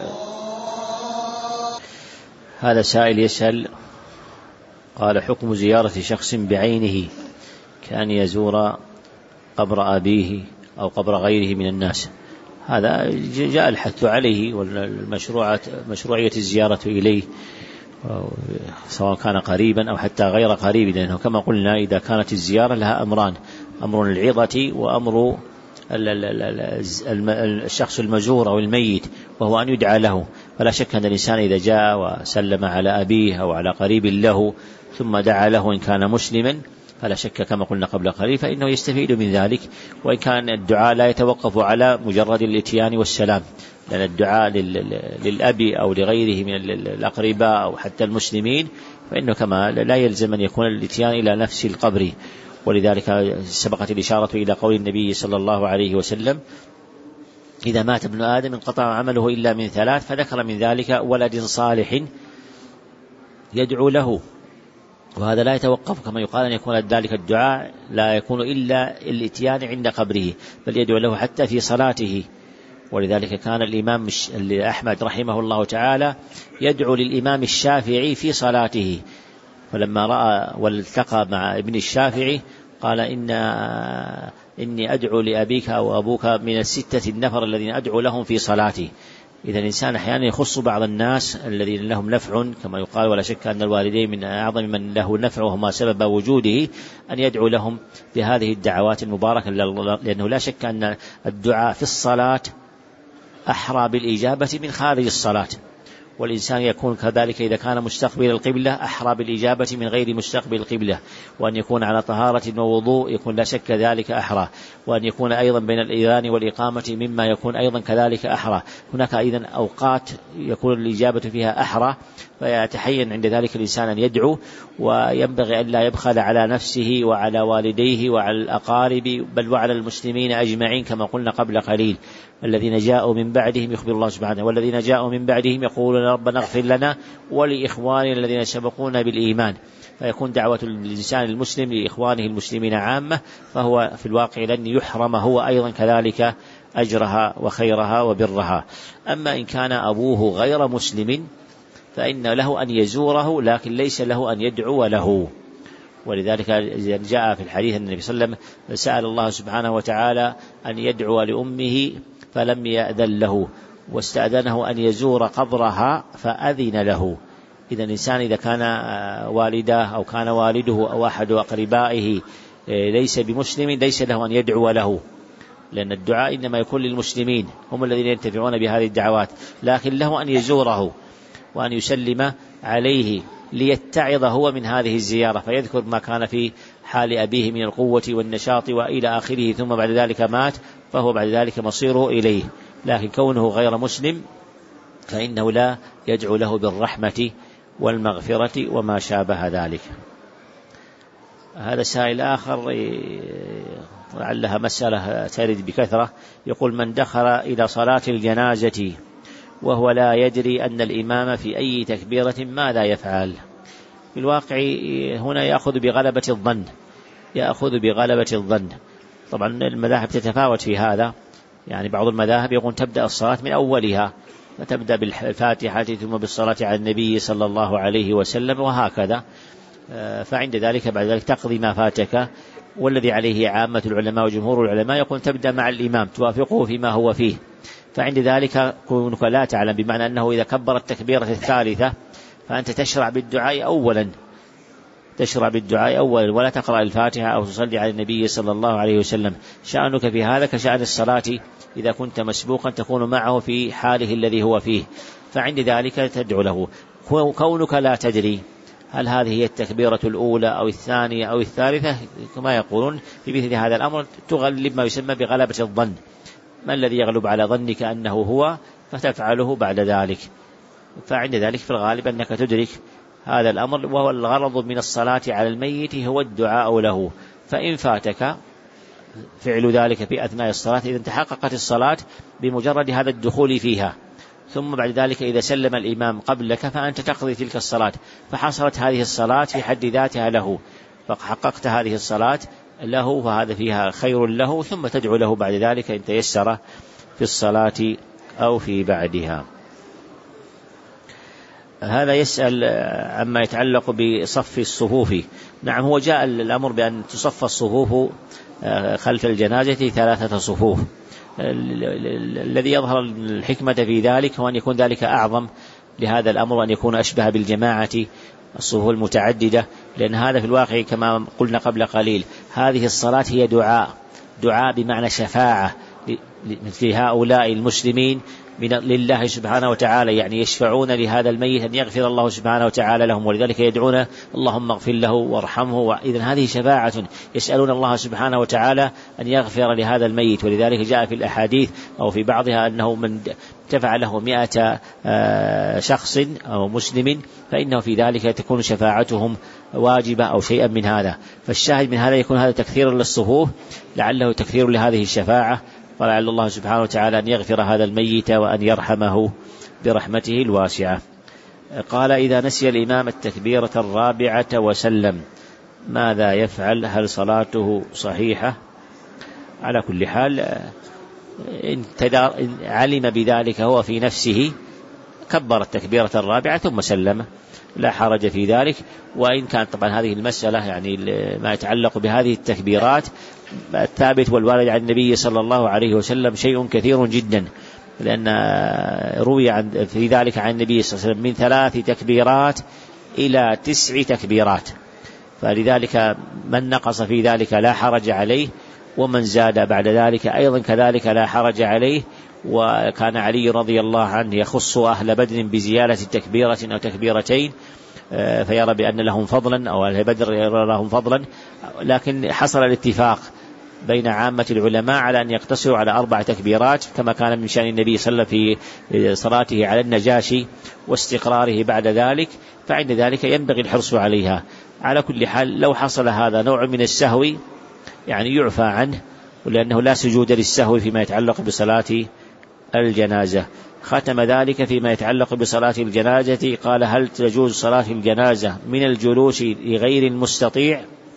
Speaker 1: هذا سائل يسأل قال حكم زيارة شخص بعينه كأن يزور قبر أبيه أو قبر غيره من الناس، هذا جاء الحث عليه والمشروعية الزيارة إليه سواء كان قريبا أو حتى غير قريب، لأنه كما قلنا إذا كانت الزيارة لها أمران، أمر العظة وأمر الشخص المزور أو الميت وهو أن يدعى له. فلا شك أن الإنسان إذا جاء وسلم على أبيه أو على قريب له ثم دعا له إن كان مسلما فلا شك كما قلنا قبل قليل فإنه يستفيد من ذلك، وإن كان الدعاء لا يتوقف على مجرد الاتيان والسلام، لأن الدعاء للأب أو لغيره من الأقرباء أو حتى المسلمين فإنه كما لا يلزم أن يكون الاتيان إلى نفس القبر. ولذلك سبقت الإشارة إلى قول النبي صلى الله عليه وسلم إذا مات ابن آدم انقطع عمله إلا من ثلاث، فذكر من ذلك ولد صالح يدعو له، وهذا لا يتوقف كما يقال أن يكون ذلك الدعاء لا يكون إلا الاتيان عند قبره، بل يدعو له حتى في صلاته. ولذلك كان الإمام أحمد رحمه الله تعالى يدعو للإمام الشافعي في صلاته، فلما رأى والتقى مع ابن الشافعي قال إن إني أدعو لأبيك أو أبوك من الستة النفر الذين أدعو لهم في صلاتي. إذا الإنسان أحيانا يخص بعض الناس الذين لهم نفع كما يقال، ولا شك أن الوالدين من أعظم من له نفع وهما سبب وجوده، أن يدعو لهم بهذه الدعوات المباركة، لأنه لا شك أن الدعاء في الصلاة أحرى بالإجابة من خارج الصلاة، والإنسان يكون كذلك إذا كان مستقبل القبلة أحرى بالإجابة من غير مستقبل القبلة، وأن يكون على طهارة ووضوء يكون لا شك ذلك أحرى، وأن يكون أيضا بين الإذان والإقامة مما يكون أيضا كذلك أحرى. هناك أيضا أوقات يكون الإجابة فيها أحرى، فيتحين عند ذلك الإنسان أن يدعو، وينبغي أن لا يبخل على نفسه وعلى والديه وعلى الأقارب بل وعلى المسلمين أجمعين كما قلنا قبل قليل. الذين جاءوا من بعدهم يخبر الله سبحانه والذين جاءوا من بعدهم يقولون ربنا اغفر لنا ولإخواننا الذين سبقونا بالإيمان، فيكون دعوة الإنسان المسلم لإخوانه المسلمين عامة، فهو في الواقع لن يحرم هو أيضا كذلك أجرها وخيرها وبرها. أما إن كان أبوه غير مسلم فإن له أن يزوره لكن ليس له أن يدعو له. ولذلك جاء في الحديث أن النبي صلى الله عليه وسلم سأل الله سبحانه وتعالى أن يدعو لأمه فلم يأذن له، واستأذنه أن يزور قبرها فأذن له. إذا الإنسان إذا كان والده أو كان والده أو أحد أقربائه ليس بمسلم ليس له أن يدعو له، لأن الدعاء إنما يكون للمسلمين هم الذين ينتفعون بهذه الدعوات، لكن له أن يزوره وأن يسلم عليه ليتعظ هو من هذه الزيارة، فيذكر ما كان في حال أبيه من القوة والنشاط وإلى آخره، ثم بعد ذلك مات فهو بعد ذلك مصيره إليه. لكن كونه غير مسلم فإنه لا يدعو له بالرحمة والمغفرة وما شابه ذلك. هذا سائل آخر لعلها مسألة ترد بكثرة، يقول: من دخل إلى صلاة الجنازة وهو لا يدري أن الإمام في أي تكبيرة ماذا يفعل؟ في الواقع هنا يأخذ بغلبة الظن، يأخذ بغلبة الظن. طبعا المذاهب تتفاوت في هذا، يعني بعض المذاهب يقول تبدأ الصلاة من أولها، فتبدأ بالفاتحة ثم بالصلاة على النبي صلى الله عليه وسلم وهكذا، فعند ذلك بعد ذلك تقضي ما فاتك. والذي عليه عامة العلماء وجمهور العلماء يقول تبدأ مع الإمام توافقه فيما هو فيه، فعند ذلك كونك لا تعلم، بمعنى أنه إذا كبر التكبيرة الثالثة فأنت تشرع بالدعاء أولا، تشرع بالدعاء أولا ولا تقرأ الفاتحة أو تصلي على النبي صلى الله عليه وسلم. شأنك في هذا كشأن الصلاة إذا كنت مسبوقا تكون معه في حاله الذي هو فيه، فعند ذلك تدعو له. كونك لا تدري هل هذه هي التكبيرة الأولى أو الثانية أو الثالثة كما يقولون، في مثل هذا الأمر تغلب ما يسمى بغلبة الظن، ما الذي يغلب على ظنك أنه هو فتفعله بعد ذلك. فعند ذلك في الغالب أنك تدرك هذا الأمر، وهو الغرض من الصلاة على الميت هو الدعاء له، فإن فاتك فعل ذلك في أثناء الصلاة إذا تحققت الصلاة بمجرد هذا الدخول فيها، ثم بعد ذلك إذا سلم الإمام قبلك فأنت تقضي تلك الصلاة، فحصلت هذه الصلاة في حد ذاتها له، فحققت هذه الصلاة له، فهذا فيها خير له، ثم تدعو له بعد ذلك إن تيسر في الصلاة أو في بعدها. هذا يسأل عما يتعلق بصف الصفوف. نعم، هو جاء الأمر بأن تصف الصفوف خلف الجنازة ثلاثة صفوف. الذي يظهر الحكمة في ذلك هو أن يكون ذلك أعظم لهذا الأمر، وأن يكون أشبه بالجماعة الصفوف المتعددة، لأن هذا في الواقع كما قلنا قبل قليل هذه الصلاة هي دعاء، دعاء بمعنى شفاعة لهؤلاء المسلمين من لله سبحانه وتعالى، يعني يشفعون لهذا الميت أن يغفر الله سبحانه وتعالى لهم، ولذلك يدعون اللهم اغفر له وارحمه. إذن هذه شفاعة، يسألون الله سبحانه وتعالى أن يغفر لهذا الميت، ولذلك جاء في الأحاديث أو في بعضها أنه من دفع له مئة شخص أو مسلم فإنه في ذلك تكون شفاعتهم واجبة أو شيئا من هذا. فالشاهد من هذا يكون هذا تكثير للصفوف، لعله تكثير لهذه الشفاعة، ولعل الله سبحانه وتعالى أن يغفر هذا الميت وأن يرحمه برحمته الواسعة. قال: إذا نسي الإمام التكبيرة الرابعة وسلم ماذا يفعل؟ هل صلاته صحيحة؟ على كل حال إن علم بذلك هو في نفسه كبر التكبيرة الرابعة ثم سلم، لا حرج في ذلك. وإن كان طبعا هذه المسألة يعني ما يتعلق بهذه التكبيرات الثابت والوارد عن النبي صلى الله عليه وسلم شيء كثير جدا، لأن روي عن في ذلك عن النبي صلى الله عليه وسلم من ثلاث تكبيرات إلى تسع تكبيرات، فلذلك من نقص في ذلك لا حرج عليه، ومن زاد بعد ذلك أيضا كذلك لا حرج عليه. وكان علي رضي الله عنه يخص أهل بدر بزيادة تكبيرة أو تكبيرتين فيرى بأن لهم فضلا، أو أهل بدر يرى لهم فضلا، لكن حصل الاتفاق بين عامة العلماء على أن يقتصروا على أربع تكبيرات كما كان من شأن النبي صلى الله عليه وسلم في صلاته على النجاشي واستقراره بعد ذلك، فعند ذلك ينبغي الحرص عليها. على كل حال لو حصل هذا نوع من السهو يعني يعفى عنه، ولأنه لا سجود للسهو فيما يتعلق بصلاة الجنازة. ختم ذلك فيما يتعلق بصلاة الجنازة قال: هل تجوز صلاة الجنازة من الجلوس لغير المستطيع؟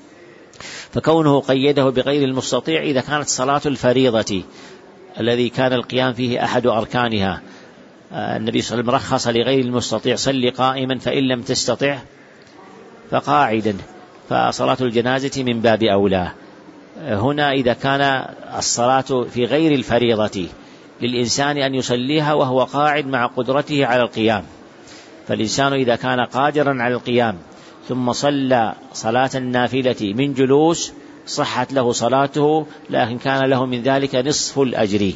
Speaker 1: فكونه قيده بغير المستطيع إذا كانت صلاة الفريضة الذي كان القيام فيه أحد أركانها، النبي صلى الله عليه وسلم رخص لغير المستطيع: صل قائما فإن لم تستطع فقاعدا، فصلاة الجنازة من باب أولى. هنا إذا كان الصلاة في غير الفريضة للإنسان أن يصليها وهو قاعد مع قدرته على القيام، فالإنسان إذا كان قادرا على القيام ثم صلى صلاة النافلة من جلوس صحت له صلاته، لكن كان له من ذلك نصف الأجر.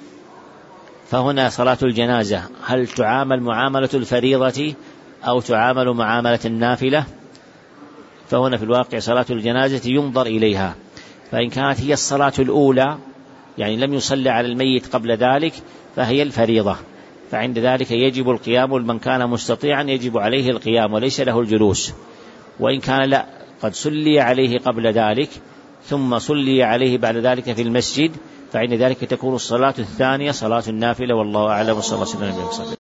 Speaker 1: فهنا صلاة الجنازة هل تعامل معاملة الفريضة أو تعامل معاملة النافلة؟ فهنا في الواقع صلاة الجنازة ينظر إليها، فإن كانت هي الصلاة الأولى يعني لم يصلي على الميت قبل ذلك فهي الفريضة، فعند ذلك يجب القيام، ومن كان مستطيعا يجب عليه القيام وليس له الجلوس. وإن كان لا قد صلي عليه قبل ذلك ثم صلي عليه بعد ذلك في المسجد، فعند ذلك تكون الصلاة الثانية صلاة النافلة، والله أعلم. صلى الله عليه وسلم.